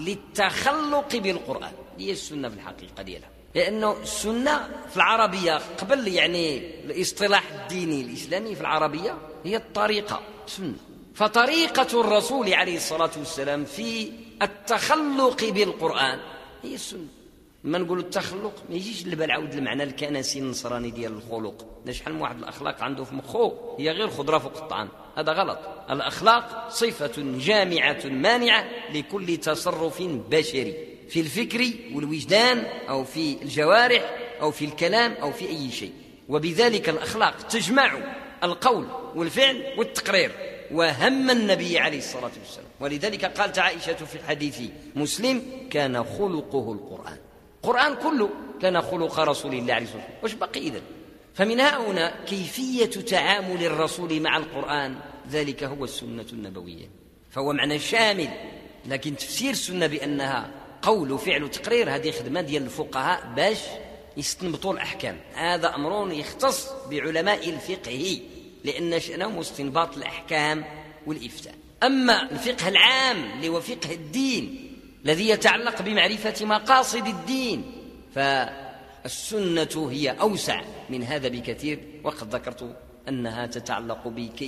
للتخلق بالقرآن، هي السنة في الحقيقة ديالها، لأنه السنة في العربية قبل يعني الاصطلاح الديني الإسلامي في العربية هي الطريقة سنة. فطريقة الرسول عليه الصلاة والسلام في التخلق بالقرآن هي السنة. ما نقول التخلق ما يجيش لبال عود المعنى الكنسي النصراني ديال الخلق، شحال من واحد الأخلاق عنده في مخه هي غير خضرة فوق الطعام، هذا غلط. الأخلاق صفة جامعة مانعة لكل تصرف بشري في الفكر والوجدان أو في الجوارح أو في الكلام أو في أي شيء، وبذلك الأخلاق تجمع القول والفعل والتقرير، وهم النبي عليه الصلاة والسلام. ولذلك قالت عائشة في حديث مسلم كان خلقه القرآن، القرآن كله كان خلق رسول الله عليه الصلاة والسلام. وش بقي إذن؟ فمن هنا كيفية تعامل الرسول مع القرآن، ذلك هو السنة النبوية، فهو معنى شامل. لكن تفسير السنة بأنها قول وفعل وتقرير هذه خدمة ديال الفقهاء باش يستنبطوا الأحكام، هذا أمر يختص بعلماء الفقه لأن شأنهم استنباط الأحكام والإفتاء. أما الفقه العام اللي هو فقه الدين الذي يتعلق بمعرفة مقاصد الدين، فالسنة هي أوسع من هذا بكثير، وقد ذكرت أنها تتعلق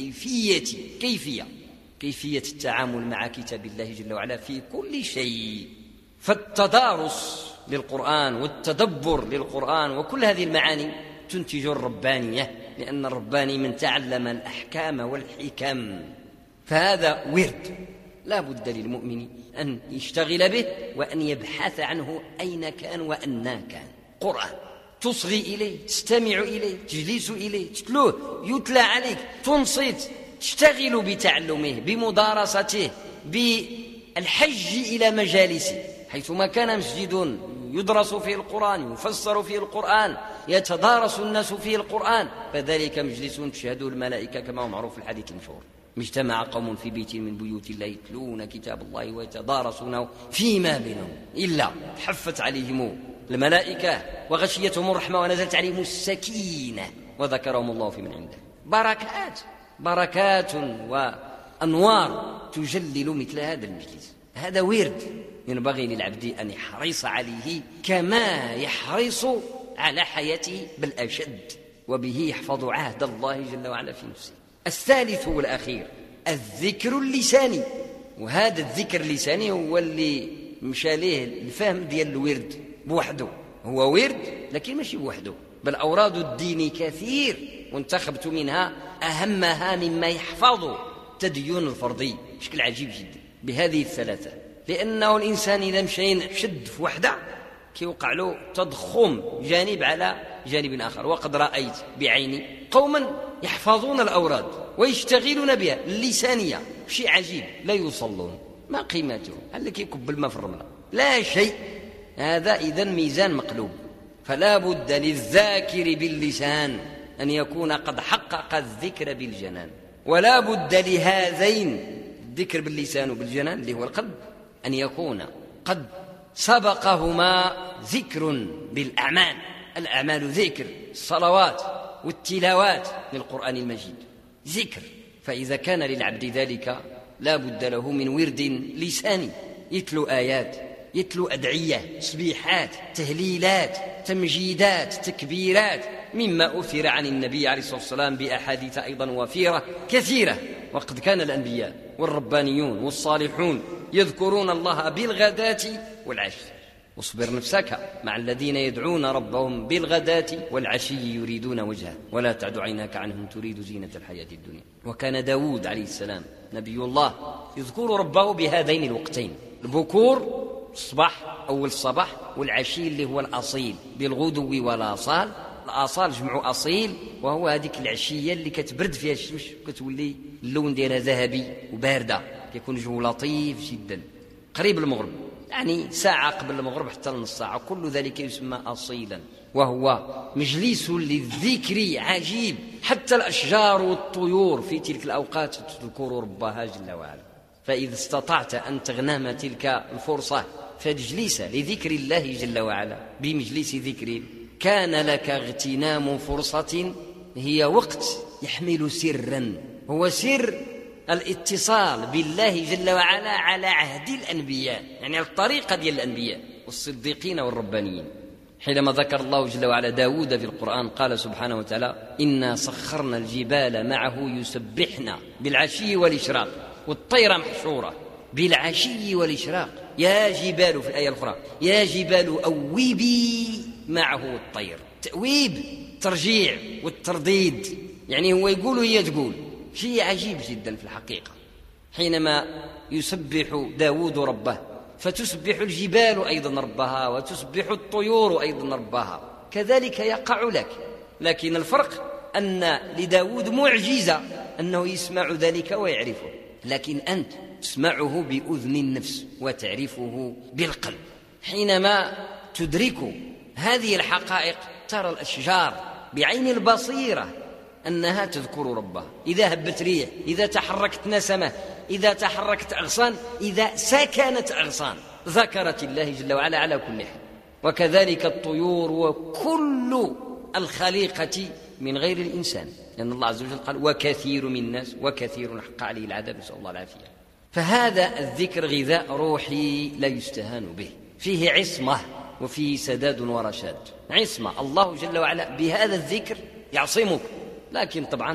بكيفية التعامل مع كتاب الله جل وعلا في كل شيء. فالتدارس للقرآن والتدبر للقرآن وكل هذه المعاني تنتج الربانية، لأن الرباني من تعلم الأحكام والحكم، فهذا ورد لا بد للمؤمن أن يشتغل به وأن يبحث عنه أين كان وأنا كان. قرآن تصغي إليه، تستمع إليه، تجلس إليه، تتلوه، يتلى عليك، تنصت، تشتغل بتعلمه، بمدارسته، بالحج إلى مجالسه، حيثما كان مسجد يدرس فيه القرآن، يفسر فيه القرآن، يتدارس الناس فيه القرآن، فذلك مجلس تشهده الملائكة كما هو معروف في الحديث المشهور: اجتمع قوم في بيت من بيوت الله يتلون كتاب الله ويتدارسونه فيما بينهم إلا حفت عليهم الملائكة وغشيتهم الرحمة ونزلت عليهم السكينة وذكرهم الله في من عنده. بركات وأنوار تجلل مثل هذا المجلس. هذا ورد ينبغي للعبد أن يحرص عليه كما يحرص على حياته بالأشد، وبه يحفظ عهد الله جل وعلا في نفسه. الثالث والأخير الذكر اللساني، وهذا الذكر اللساني هو اللي مشى ليه الفهم ديال الورد بوحده، هو ورد لكن ماشي بوحده، بل أوراد الدين كثير، وانتخبت منها أهمها مما يحفظ تدين الفرضي بشكل عجيب جدا بهذه الثلاثة، لأنه الإنسان إذا مشى شد في وحده كيوقع له تضخم جانب على جانب آخر. وقد رأيت بعيني قوما يحفظون الأوراد ويشتغلون بها اللسانية، شيء عجيب، لا يصلون، ما قيمته؟ هل كيكب الماء في الرملة؟ لا شيء. هذا إذن ميزان مقلوب. فلا بد للذاكر باللسان أن يكون قد حقق الذكر بالجنان، ولا بد لهذين الذكر باللسان وبالجنان اللي هو القلب أن يكون قد سبقهما ذكر بالأعمال. الأعمال ذكر، الصلوات والتلاوات للقرآن المجيد ذكر. فإذا كان للعبد ذلك لا بد له من ورد لساني يتلو آيات يتلو أدعية، تسبيحات، تهليلات، تمجيدات، تكبيرات، مما أثر عن النبي عليه الصلاة والسلام بأحاديث أيضا وفيرة كثيرة. وقد كان الأنبياء والربانيون والصالحون يذكرون الله بالغداة والعشي. واصبر نفسك مع الذين يدعون ربهم بالغداة والعشي يريدون وجهه ولا تعد عيناك عنهم تريد زينة الحياة الدنيا. وكان داود عليه السلام نبي الله يذكر ربه بهذين الوقتين، البكور الصباح أول الصباح، والعشي اللي هو الأصيل بالغدو والآصال. الآصال جمع أصيل، وهو هذيك العشية اللي كتبرد فيها الشمس وكتولي اللون ديالها ذهبي وباردة، يكون جو لطيف جدا قريب المغرب، يعني ساعة قبل المغرب حتى نص ساعة، كل ذلك يسمى أصيلا، وهو مجلس للذكر عجيب. حتى الأشجار والطيور في تلك الأوقات تذكر ربها جل وعلا. فإذا استطعت أن تغنم تلك الفرصة فاجلس لذكر الله جل وعلا بمجلس ذكر، كان لك اغتنام فرصة هي وقت يحمل سرا، هو سر الاتصال بالله جل وعلا على عهد الأنبياء، يعني على الطريقة ديال الأنبياء والصديقين والربانيين. حينما ذكر الله جل وعلا داود في القرآن قال سبحانه وتعالى: إنا سخرنا الجبال معه يسبحنا بالعشي والإشراق، والطير محشورة بالعشي والإشراق. يا جبال في الآية الأخرى يا جبال أوبي معه الطير. تأويب ترجيع والترديد، يعني هو يقول وهي تقول، شيء عجيب جدا في الحقيقة. حينما يسبح داود ربه فتسبح الجبال أيضا ربها، وتسبح الطيور أيضا ربها، كذلك يقع لك. لكن الفرق أن لداود معجزة أنه يسمع ذلك ويعرفه، لكن أنت تسمعه بأذن النفس وتعرفه بالقلب. حينما تدرك هذه الحقائق ترى الأشجار بعين البصيرة أنها تذكر ربها، إذا هبت ريح، إذا تحركت نسمة، إذا تحركت أغصان، إذا سكنت أغصان، ذكرت الله جل وعلا على كل حال. وكذلك الطيور وكل الخليقة من غير الإنسان، لأن الله عز وجل قال: وكثير من الناس وكثير حق عليه العذاب، نسأل الله العافية. فهذا الذكر غذاء روحي لا يستهان به، فيه عصمة وفيه سداد ورشاد. عصمة، الله جل وعلا بهذا الذكر يعصمك، لكن طبعا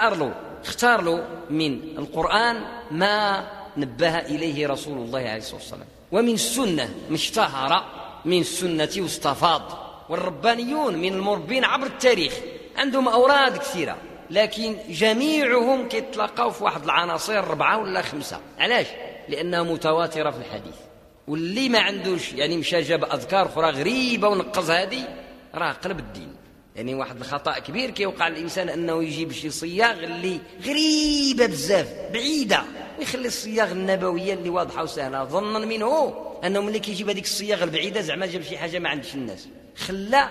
اختار له من القرآن ما نبه إليه رسول الله عليه الصلاة والسلام، ومن السنة ما اشتهر من السنة واستفاض. والربانيون من المربين عبر التاريخ عندهم أوراد كثيرة، لكن جميعهم كيتلقوا في واحد العناصر 4 ولا 5. علاش؟ لأنها متواترة في الحديث. واللي ما عندوش يعني مشى جاب أذكار أخرى غريبة ونقص هذه، راه قلب الدين. يعني واحد الخطأ كبير كيوقع الإنسان أنه يجيب شي صياغ اللي غريبة بزاف بعيدة، ويخلي الصياغ النبوية اللي واضحة وسهلة، ظنا منه أنه ملي كيجيب هذيك الصياغ البعيدة زعما جاب شي حاجة ما عندش الناس. خلى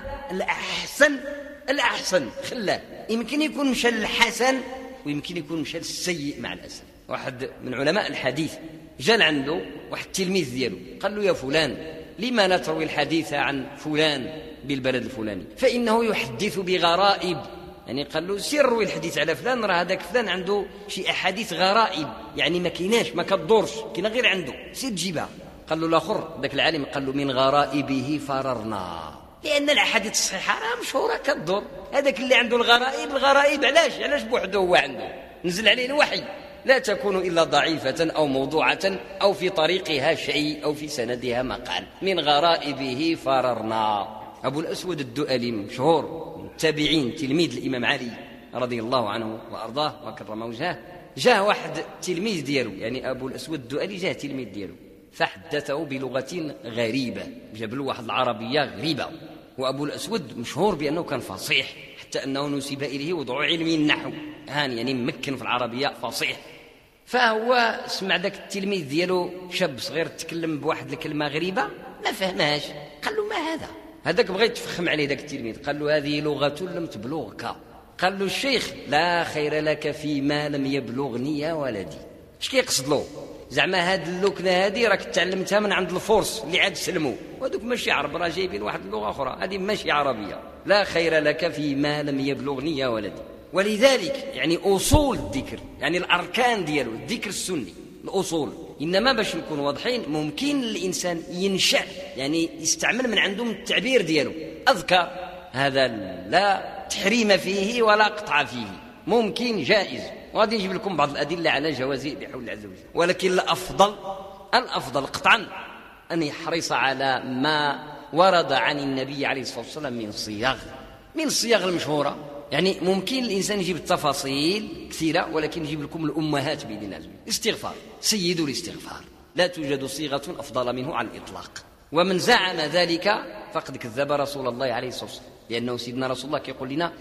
الأحسن خلاه. يمكن يكون مشى الحسن ويمكن يكون مشى السيء مع الأسف. واحد من علماء الحديث جاء عنده واحد التلميذ ديالو قال له: يا فلان، لما لا تروي الحديث عن فلان بالبلد الفلاني؟ فإنه يحدث بغرائب. يعني قال له: سير روي الحديث على فلان، راه هذاك فلان عنده شي أحاديث غرائب، يعني ما كيناش، ما كتدورش، كاينه غير عنده، سير تجيبها. قال له الآخر ذاك العالم قال له: من غرائبه فررنا، لأن الأحاديث الصحيحة راه مشهورة كتدور. هذاك اللي عنده الغرائب علاش بوحده هو عنده؟ نزل عليه الوحي: لا تكون إلا ضعيفة أو موضوعة أو في طريقها شيء أو في سندها مقال. من غرائبه فررنا. أبو الأسود الدؤلي مشهور التابعين، تلميذ الإمام علي رضي الله عنه وأرضاه وكرم وجهه، جاء واحد تلميذ ديالو، يعني أبو الأسود الدؤلي جاء تلميذ ديالو فحدثه بلغة غريبة، جاب له واحد العربية غريبة. وأبو الأسود مشهور بأنه كان فصيح، حتى أنه نسب إليه وضع علمي النحو، يعني ممكن في العربية فصيح. فهو سمع ذاك التلميذ ديالو شاب صغير تكلم بواحد الكلمة غريبة ما فهمهاش، قال له: ما هذاك بغى يتفخم عليه ذاك التلميذ، قال له: هذه لغة لم تبلغك. قال له الشيخ: لا خير لك فيما لم يبلغني يا ولدي. اش كيقصد له؟ زعما هاد اللكنه هادي راك تعلمتها من عند الفرس اللي عاد سلموا، وهذوك ماشي عرب، راه جايبين واحد اللغه اخرى، هذه ماشي عربيه. لا خير لك فيما لم يبلغني يا ولدي. ولذلك يعني اصول الذكر، يعني الاركان ديالو الذكر السني الأصول، إنما باش نكون واضحين ممكن الإنسان ينشأ يعني يستعمل من عندهم التعبير ديالو. أذكر هذا لا تحريم فيه ولا قطع فيه، ممكن جائز، وغادي نجيب لكم بعض الأدلة على جوازه بحول الله عز وجل. ولكن الأفضل قطعا أن يحرص على ما ورد عن النبي عليه الصلاة والسلام من الصيغ المشهورة. يعني ممكن الإنسان يجيب التفاصيل كثيرة، ولكن يجيب لكم الأمهات بإذن الله. الاستغفار سيد الاستغفار، لا توجد صيغة أفضل منه على الإطلاق، ومن زعم ذلك فقد كذب رسول الله عليه الصلاة والسلام، لأنه سيدنا رسول الله يقول لنا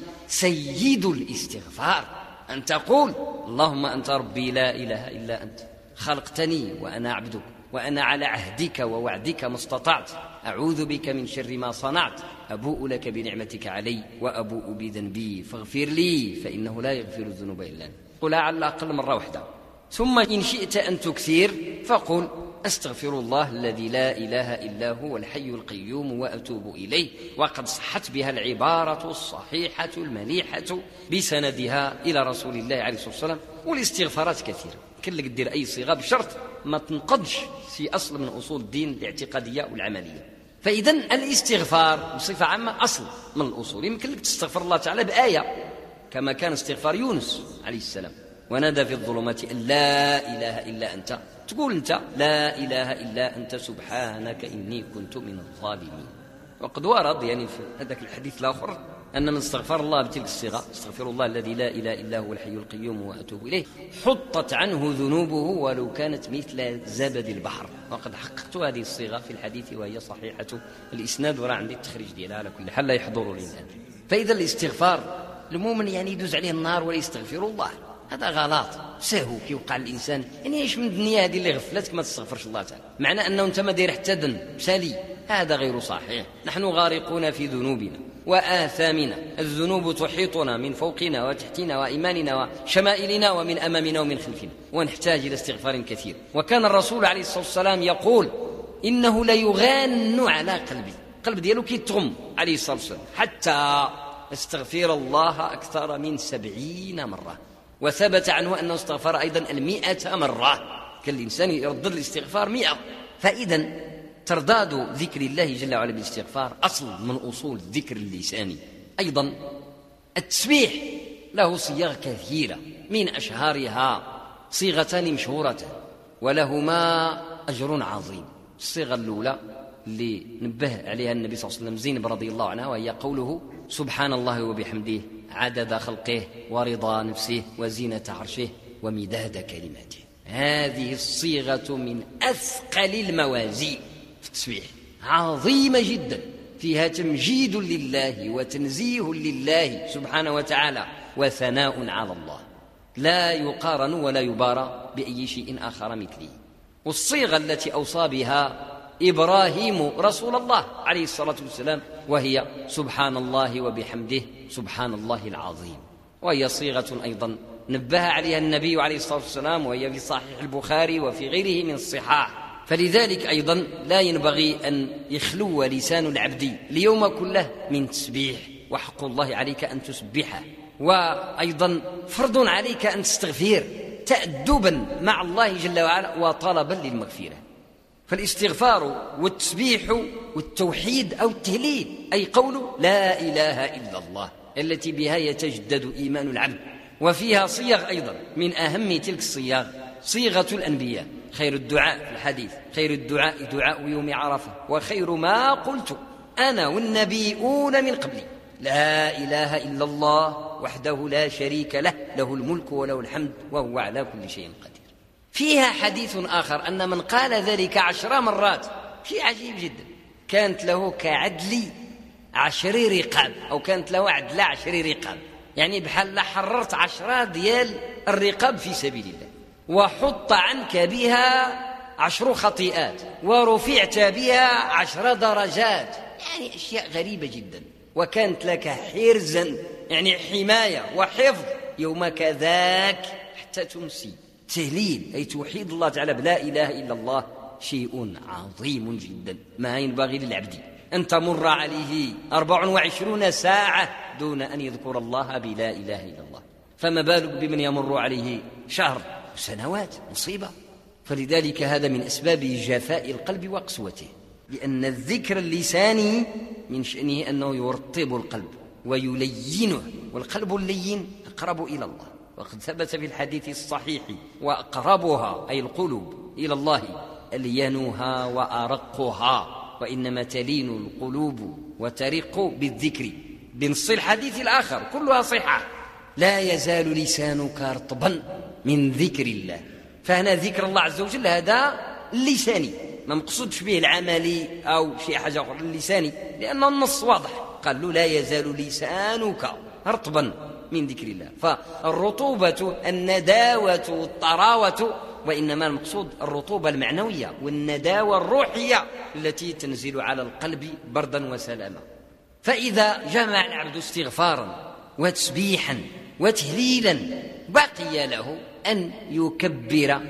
سيد الاستغفار، أن تقول اللهم أنت ربي لا إله إلا أنت خلقتني وأنا عبدك وأنا على عهدك ووعدك ما استطعت، أعوذ بك من شر ما صنعت، أبوء لك بنعمتك علي وأبوء بذنبي فاغفر لي فإنه لا يغفر الذنوب إلا أنت. قلها على الأقل مرة واحدة. ثم إن شئت أن تكثر فقل أستغفر الله الذي لا إله إلا هو الحي القيوم وأتوب إليه، وقد صحت بها العبارة الصحيحة المليحة بسندها إلى رسول الله عليه الصلاة والسلام. والاستغفارات كثيرة، كلك دير أي صيغة بشرط ما تنقضش في أصل من أصول الدين الاعتقادية والعملية. فإذا الاستغفار بصفة عامة أصل من الأصول. يمكن لك تستغفر الله تعالى بآية، كما كان استغفار يونس عليه السلام، ونادى في الظلمات أن لا إله إلا أنت، تقول أنت لا إله إلا أنت سبحانك إني كنت من الظالمين. وقد ورد يعني في هذاك الحديث الآخر أن من استغفر الله بتلك الصيغة استغفر الله الذي لا إله إلا هو الحي القيوم وأتوب إليه حطت عنه ذنوبه ولو كانت مثل زبد البحر. وقد حققت هذه الصيغة في الحديث وهي صحيحة الإسناد، ورا عندي التخريج ديالها على كل حال لا يحضر لي الآن. فإذا الاستغفار المؤمن يعني يدوز عليه النار ولا يستغفر الله، هذا غلط سهو كيوقع الإنسان. يعني ايش من الدنيا هذه اللي غفلتك ما تستغفرش الله تعالى، معنى أنه أنت ما داير حتى ذنب سالي، هذا غير صحيح. نحن غارقون في ذنوبنا وآثامنا، الذنوب تحيطنا من فوقنا وتحتنا وإيماننا وشمائلنا ومن أمامنا ومن خلفنا، ونحتاج إلى استغفار كثير. وكان الرسول عليه الصلاة والسلام يقول إنه ليغان على قلبي، قلب ديالو كيتغم عليه الصلاة والسلام، حتى استغفر الله أكثر من 70 مرة. وثبت عنه أنه استغفر أيضا 100 مرة، كان الإنسان يردد الاستغفار 100. فإذا ترداد ذكر الله جل وعلا بالاستغفار أصل من أصول الذكر اللساني. أيضا التسبيح له صيغ كثيرة، من أشهرها صيغتان مشهورتان ولهما أجر عظيم. الصيغة الأولى اللي نبه عليها النبي صلى الله عليه وسلم زينب رضي الله عنها، وهي قوله سبحان الله وبحمده عدد خلقه ورضا نفسه وزينة عرشه ومداد كلماته. هذه الصيغة من أثقل الموازين في التسبيح، عظيمة جدا، فيها تمجيد لله وتنزيه لله سبحانه وتعالى وثناء على الله، لا يقارن ولا يبارى بأي شيء آخر مثله. والصيغة التي أوصى بها إبراهيم رسول الله عليه الصلاة والسلام وهي سبحان الله وبحمده سبحان الله العظيم، وهي صيغة أيضا نبه عليها النبي عليه الصلاة والسلام، وهي في صحيح البخاري وفي غيره من الصحاح. فلذلك أيضا لا ينبغي أن يخلو لسان العبد اليوم كله من تسبيح، وحق الله عليك أن تسبحه، وأيضا فرض عليك أن تستغفر تأدبا مع الله جل وعلا وطلبا للمغفرة. فالاستغفار والتسبيح والتوحيد أو التهليل أي قول لا إله إلا الله التي بها يتجدد إيمان العبد. وفيها صيغ أيضا، من أهم تلك الصيغ صيغة الأنبياء. خير الدعاء في الحديث خير الدعاء دعاء يوم عرفة، وخير ما قلت أنا والنبيون من قبلي لا إله إلا الله وحده لا شريك له له الملك وله الحمد وهو على كل شيء قدير. فيها حديث آخر أن من قال ذلك 10 مرات شيء عجيب جدا كانت له كعدل 10 رقاب، أو كانت له عدل 10 رقاب، يعني بحال حررت 10 ديال الرقاب في سبيل الله، وحط عنك بها 10 خطيئات، ورفعت بها 10 درجات، يعني أشياء غريبة جدا. وكانت لك حرزا يعني حماية وحفظ يوم كذاك حتى تمسي. تهليل أي توحيد الله تعالى بلا إله إلا الله شيء عظيم جدا، ما ينبغي للعبد أن تمر عليه 24 ساعة دون أن يذكر الله بلا إله إلا الله، فما بالك بمن يمر عليه شهر وسنوات؟ مصيبة. فلذلك هذا من أسباب جفاء القلب وقسوته، لأن الذكر اللساني من شأنه أنه يرطب القلب ويلينه، والقلب اللين أقرب إلى الله، وقد ثبت في الحديث الصحيح: وأقربها أي القلوب إلى الله ألينها وأرقها، وإنما تلين القلوب وترق بالذكر، بنص الحديث الآخر كلها صحة: لا يزال لسانك رطبا من ذكر الله. فهنا ذكر الله عز وجل هذا اللساني، ما مقصودش به العملي أو شيء حاجة أخرى، اللساني، لأن النص واضح، قال له: لا يزال لسانك رطبا من ذكر الله. فالرطوبة النداوة والطراوة، وإنما المقصود الرطوبة المعنوية والنداوة الروحية التي تنزل على القلب بردا وسلاما. فإذا جمع العبد استغفارا وتسبيحا وتهليلا بقي له أن يكبر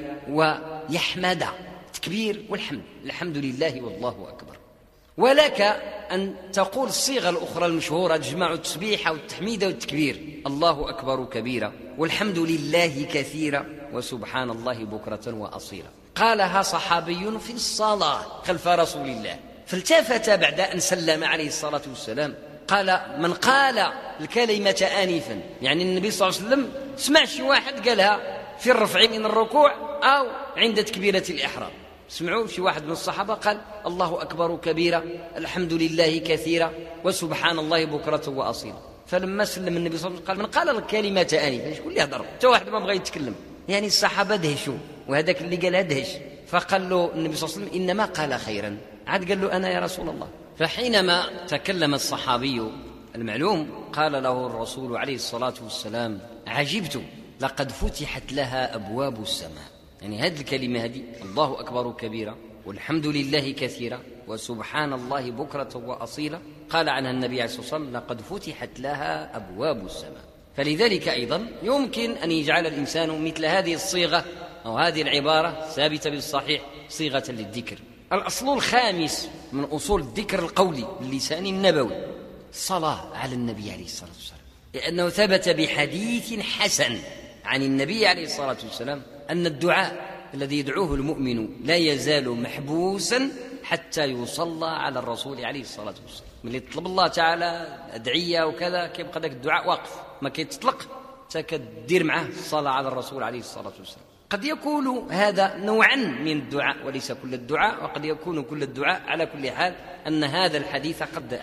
ويحمد، تكبير والحمد، الحمد لله والله أكبر. ولك أن تقول الصيغة الأخرى المشهورة، تجمع التسبيح والتحميد والتكبير: الله أكبر كبيرا، والحمد لله كثيرا، وسبحان الله بكرة وأصيلا. قالها صحابي في الصلاة خلف رسول الله، فالتفت بعد أن سلم عليه الصلاة والسلام قال: من قال الكلمة آنفا، يعني النبي صلى الله عليه وسلم سمع شي واحد قالها في الرفع من الركوع أو عند تكبيرة الإحرام، سمعوا شي واحد من الصحابة قال: الله أكبر كبيرا، الحمد لله كثيرا، وسبحان الله بكرة وأصيلا. فلما سلم النبي صلى الله عليه وسلم قال: من قال الكلمة آنفا، شكون اللي هضر؟ حتى واحد ما بغى يتكلم، يعني الصحابة دهشوا، وهذاك اللي قالها دهش. فقال له النبي صلى الله عليه وسلم: إنما قال خيرا. عاد قال له: أنا يا رسول الله. فحينما تكلم الصحابي المعلوم قال له الرسول عليه الصلاة والسلام: عجبت، لقد فتحت لها أبواب السماء. يعني هذه الكلمة هذه، الله أكبر كبيرا، والحمد لله كثيرا، وسبحان الله بكرة وأصيلا، قال عنها النبي عليه الصلاة والسلام: لقد فتحت لها أبواب السماء. فلذلك أيضا يمكن أن يجعل الإنسان مثل هذه الصيغة أو هذه العبارة ثابتة بالصحيح صيغة للذكر. الأصل الخامس من أصول الذكر القولي اللساني النبوي: الصلاة على النبي عليه الصلاة والسلام، لأنه ثبت بحديث حسن عن النبي عليه الصلاة والسلام أن الدعاء الذي يدعوه المؤمن لا يزال محبوسا حتى يصلى على الرسول عليه الصلاة والسلام. من يطلب الله تعالى أدعية وكذا كيبقى ذاك الدعاء واقف، ما كيتطلق تكدير معه الصلاة على الرسول عليه الصلاة والسلام. قد يكون هذا نوعا من الدعاء وليس كل الدعاء، وقد يكون كل الدعاء. على كل حال أن هذا الحديث قد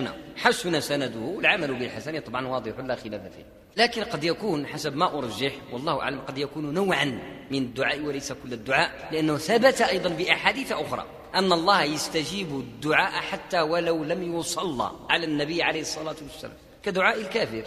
حسن سنده، العمل بالحسن طبعا واضح لا خلاف فيه، لكن قد يكون حسب ما أرجح والله أعلم قد يكون نوعا من الدعاء وليس كل الدعاء، لأنه ثبت أيضا بأحاديث أخرى أن الله يستجيب الدعاء حتى ولو لم يصلى على النبي عليه الصلاة والسلام، كدعاء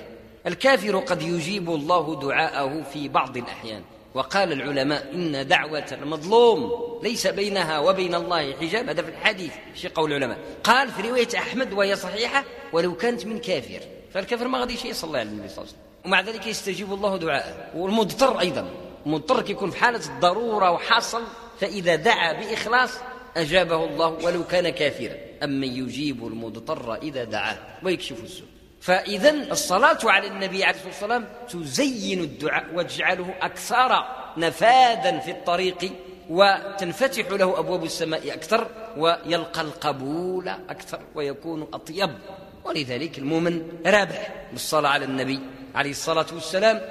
الكافر قد يجيب الله دعاءه في بعض الأحيان. وقال العلماء: إن دعوة المظلوم ليس بينها وبين الله حجاب. هذا في الحديث في قول العلماء. قال في رواية أحمد وهي صحيحة: ولو كانت من كافر، فالكافر ما غاديش يصلي على النبي صلى الله عليه وسلم، ومع ذلك يستجيب الله دعاءه. والمضطر أيضا، المضطر يكون في حالة الضرورة وحصل، فإذا دعا بإخلاص أجابه الله ولو كان كافرا. أما يجيب المضطر إذا دعاه ويكشف السوء. فإذا الصلاة على النبي عليه الصلاة والسلام تزين الدعاء وتجعله أكثر نفاذا في الطريق، وتنفتح له أبواب السماء أكثر، ويلقى القبول أكثر ويكون أطيب. ولذلك المؤمن رابح بالصلاة على النبي عليه الصلاة والسلام.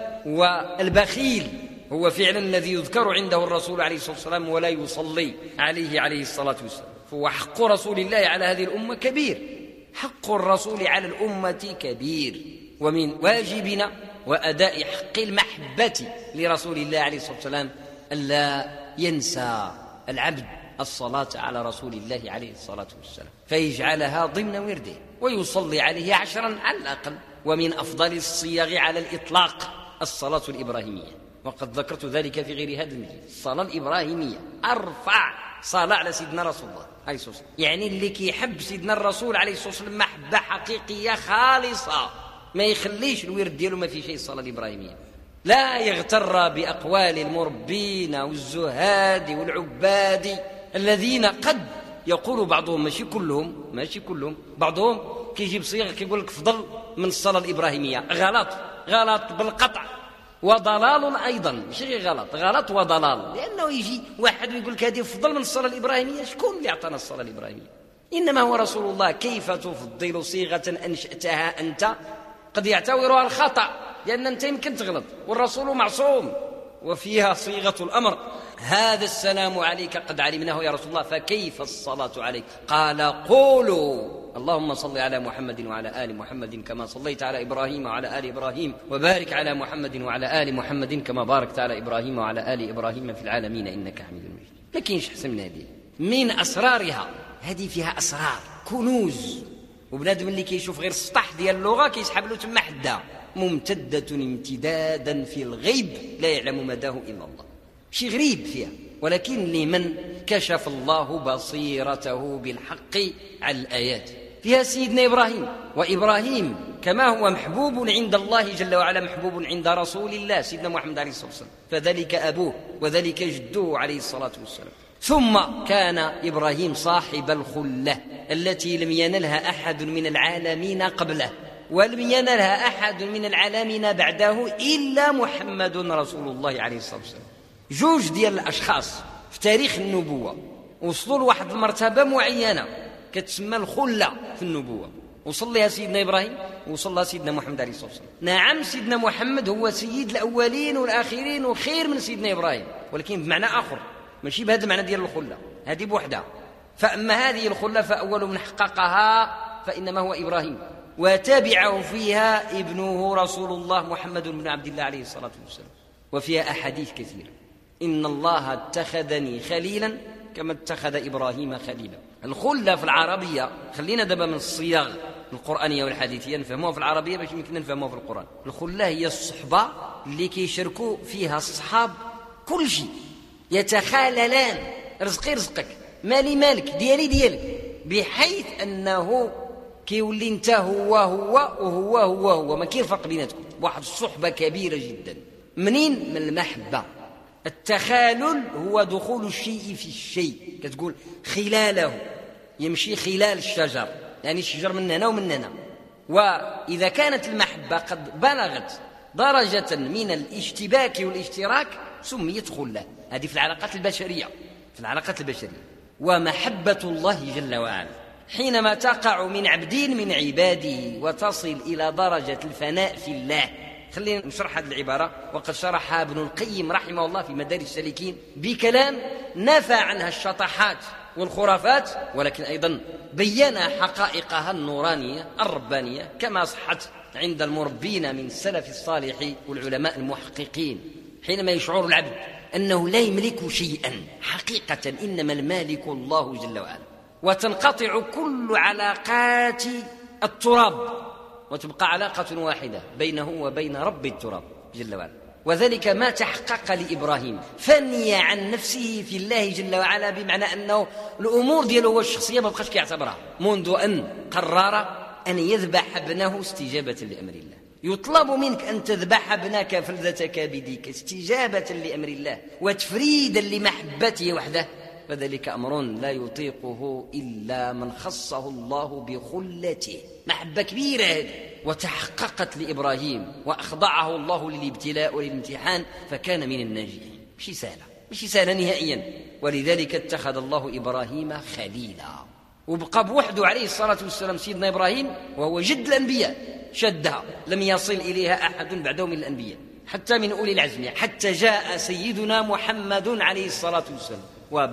والبخيل هو فعلا الذي يذكر عنده الرسول عليه الصلاة والسلام ولا يصلي عليه الصلاة والسلام. فهو حق رسول الله على هذه الأمة كبير، حق الرسول على الأمة كبير. ومن واجبنا وأداء حق المحبة لرسول الله عليه الصلاة والسلام ألا ينسى العبد الصلاة على رسول الله عليه الصلاة والسلام، فيجعلها ضمن ورده ويصلي عليه 10 على الأقل. ومن أفضل الصيغ على الإطلاق الصلاة الإبراهيمية، وقد ذكرت ذلك في غير هذا المجلس. الصلاة الإبراهيمية أرفع صلاة على سيدنا رسول الله عليه الصلاة والسلام، يعني اللي كيحب سيدنا الرسول عليه الصلاة والسلام محبة حقيقية خالصة ما يخليش الورد ديالو ما في شيء. الصلاة الإبراهيمية لا يغتر بأقوال المربين والزهاد والعباد الذين قد يقول بعضهم، ماشي كلهم، بعضهم كيجيب صيغة كيقول لك فضل من الصلاة الإبراهيمية. غلط بالقطع. وضلال أيضا، مش غلط، غلط وضلال، لأنه يجي واحد ويقول لك هذه أفضل من الصلاة الإبراهيمية. شكون اللي أعطانا الصلاة الإبراهيمية؟ إنما هو رسول الله. كيف تفضل صيغة أنشأتها أنت قد يعتبرها الخطأ، لأن أنت يمكن تغلط والرسول معصوم، وفيها صيغة الأمر. هذا السلام عليك قد علمناه يا رسول الله، فكيف الصلاة عليك؟ قال قولوا اللهم صل على محمد وعلى آل محمد كما صليت على إبراهيم وعلى آل إبراهيم، وبارك على محمد وعلى آل محمد كما باركت على إبراهيم وعلى آل إبراهيم في العالمين إنك حميد مجيد. ما كاينش أحسن من هذه. من أسرارها هذه فيها أسرار كنوز، وبنادم اللي كيشوف غير السطح ديال اللغة كيسحب له تما حدا ممتدة امتدادا في الغيب لا يعلم مداه إلا الله. شيء غريب فيها، ولكن لمن كشف الله بصيرته بالحق على الآيات. فيها سيدنا إبراهيم، وإبراهيم كما هو محبوب عند الله جل وعلا محبوب عند رسول الله سيدنا محمد عليه الصلاة والسلام، فذلك أبوه وذلك جده عليه الصلاة والسلام. ثم كان إبراهيم صاحب الخلة التي لم ينلها أحد من العالمين قبله، ولم ينلها أحد من العالمين بعده إلا محمد رسول الله عليه الصلاة والسلام. جوج ديال الأشخاص في تاريخ النبوة وصلوا لواحد المرتبة معينة كتسمى الخلة في النبوة، وصل لها سيدنا إبراهيم وصل لها سيدنا محمد عليه الصلاة والسلام. نعم سيدنا محمد هو سيد الأولين والآخرين وخير من سيدنا إبراهيم، ولكن بمعنى آخر، ماشي بهذا المعنى ديال الخلة، هذه بوحدها. فأما هذه الخلة فأول من حققها فإنما هو إبراهيم، وتابعه فيها ابنه رسول الله محمد بن عبد الله عليه الصلاة والسلام. وفيها أحاديث كثيرة: إن الله اتخذني خليلا كما اتخذ إبراهيم خليلا. الخلة في العربية، خلينا دابا من الصياغ القرآنية والحديثية نفهموها في العربية باش يمكن نفهموها في القرآن. الخلة هي الصحبة اللي كيشاركوا فيها الصحاب كل شيء، يتخاللان، رزقي رزقك، مالي مالك، ديالي ديالك، بحيث أنه كيولي انت هو وهو ما كاين فرق بيناتكم، واحد الصحبة كبيرة جدا. منين؟ من المحبة. التخالل هو دخول الشيء في الشيء، كتقول خلاله، يمشي خلال الشجر، يعني الشجر من هنا ومن هنا. وإذا كانت المحبة قد بلغت درجة من الاشتباك والاشتراك سميت خلة. هذه في العلاقات البشرية، في العلاقات البشرية. ومحبة الله جل وعلا حينما تقع من عبد من عباده وتصل إلى درجة الفناء في الله. خلينا نشرح هذه العبارة، وقد شرحها ابن القيم رحمه الله في مدارج السالكين بكلام نفى عنها الشطحات والخرافات، ولكن أيضا بين حقائقها النورانية الربانية كما صحت عند المربين من السلف الصالح والعلماء المحققين. حينما يشعر العبد أنه لا يملك شيئا حقيقة، إنما المالك الله جل وعلا، وتنقطع كل علاقات التراب وتبقى علاقة واحدة بينه وبين رب التراب جل وعلا. وذلك ما تحقق لإبراهيم، فني عن نفسه في الله جل وعلا، بمعنى أنه الأمور دياله هو الشخصية ما بقاش كيعتبرها، منذ أن قرر أن يذبح ابنه استجابة لأمر الله. يطلب منك أن تذبح ابنك فلذة كبدك استجابة لأمر الله وتفريدا لمحبته وحده، فذلك أمر لا يطيقه إلا من خصه الله بخلته. محبة كبيرة هذه، وتحققت لإبراهيم وأخضعه الله للابتلاء والامتحان فكان من الناجين. مش سهلة نهائيا. ولذلك اتخذ الله إبراهيم خليلا، وبقى بوحده عليه الصلاة والسلام سيدنا إبراهيم، وهو جد الأنبياء، شدها لم يصل إليها أحد بعده من الأنبياء حتى من أولي العزم، حتى جاء سيدنا محمد عليه الصلاة والسلام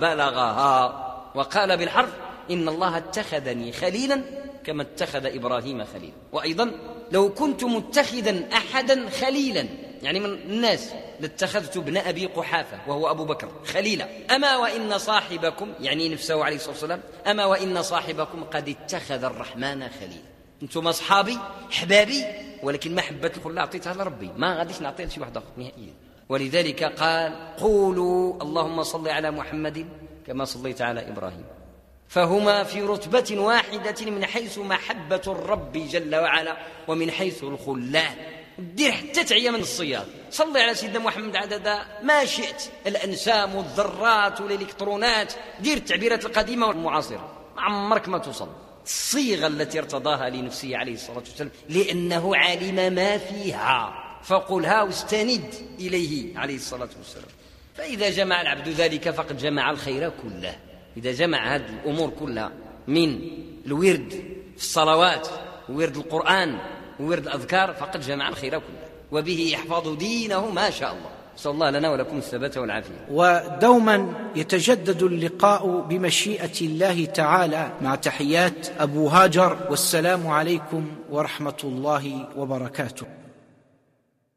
وبلغها وقال بالحرف: إن الله اتخذني خليلا كما اتخذ إبراهيم خليلا. وأيضا لو كنت متخذا أحدا خليلا، يعني من الناس، لاتخذت ابن أبي قحافة وهو أبو بكر خليلا. أما وإن صاحبكم، يعني نفسه عليه الصلاة والسلام، أما وإن صاحبكم قد اتخذ الرحمن خليلا. أنتم أصحابي حبابي، ولكن محبة الخلة أعطيتها لربي، ما غاديش نعطيها لشي واحد آخر نهائيا. ولذلك قال: قولوا اللهم صل على محمد كما صليت على إبراهيم. فهما في رتبة واحدة من حيث محبة الرب جل وعلا ومن حيث الخلة. دير حتى تعيا من الصياغ، صلي على سيدنا محمد عدد ما شئت، الأنسام والذرات والإلكترونات، دير التعبيرات القديمة والمعاصرة، عمرك ما توصل الصيغة التي ارتضاها لنفسه عليه الصلاة والسلام، لأنه علم ما فيها فقلها واستند إليه عليه الصلاة والسلام. فإذا جمع العبد ذلك فقد جمع الخير كله. إذا جمع هذه الأمور كلها من الورد في الصلوات وورد القرآن وورد الأذكار فقد جمع الخير كله، وبه يحفظ دينه ما شاء الله. صلى الله لنا ولكم الثبات والعافية. ودوما يتجدد اللقاء بمشيئة الله تعالى، مع تحيات أبو هاجر، والسلام عليكم ورحمة الله وبركاته.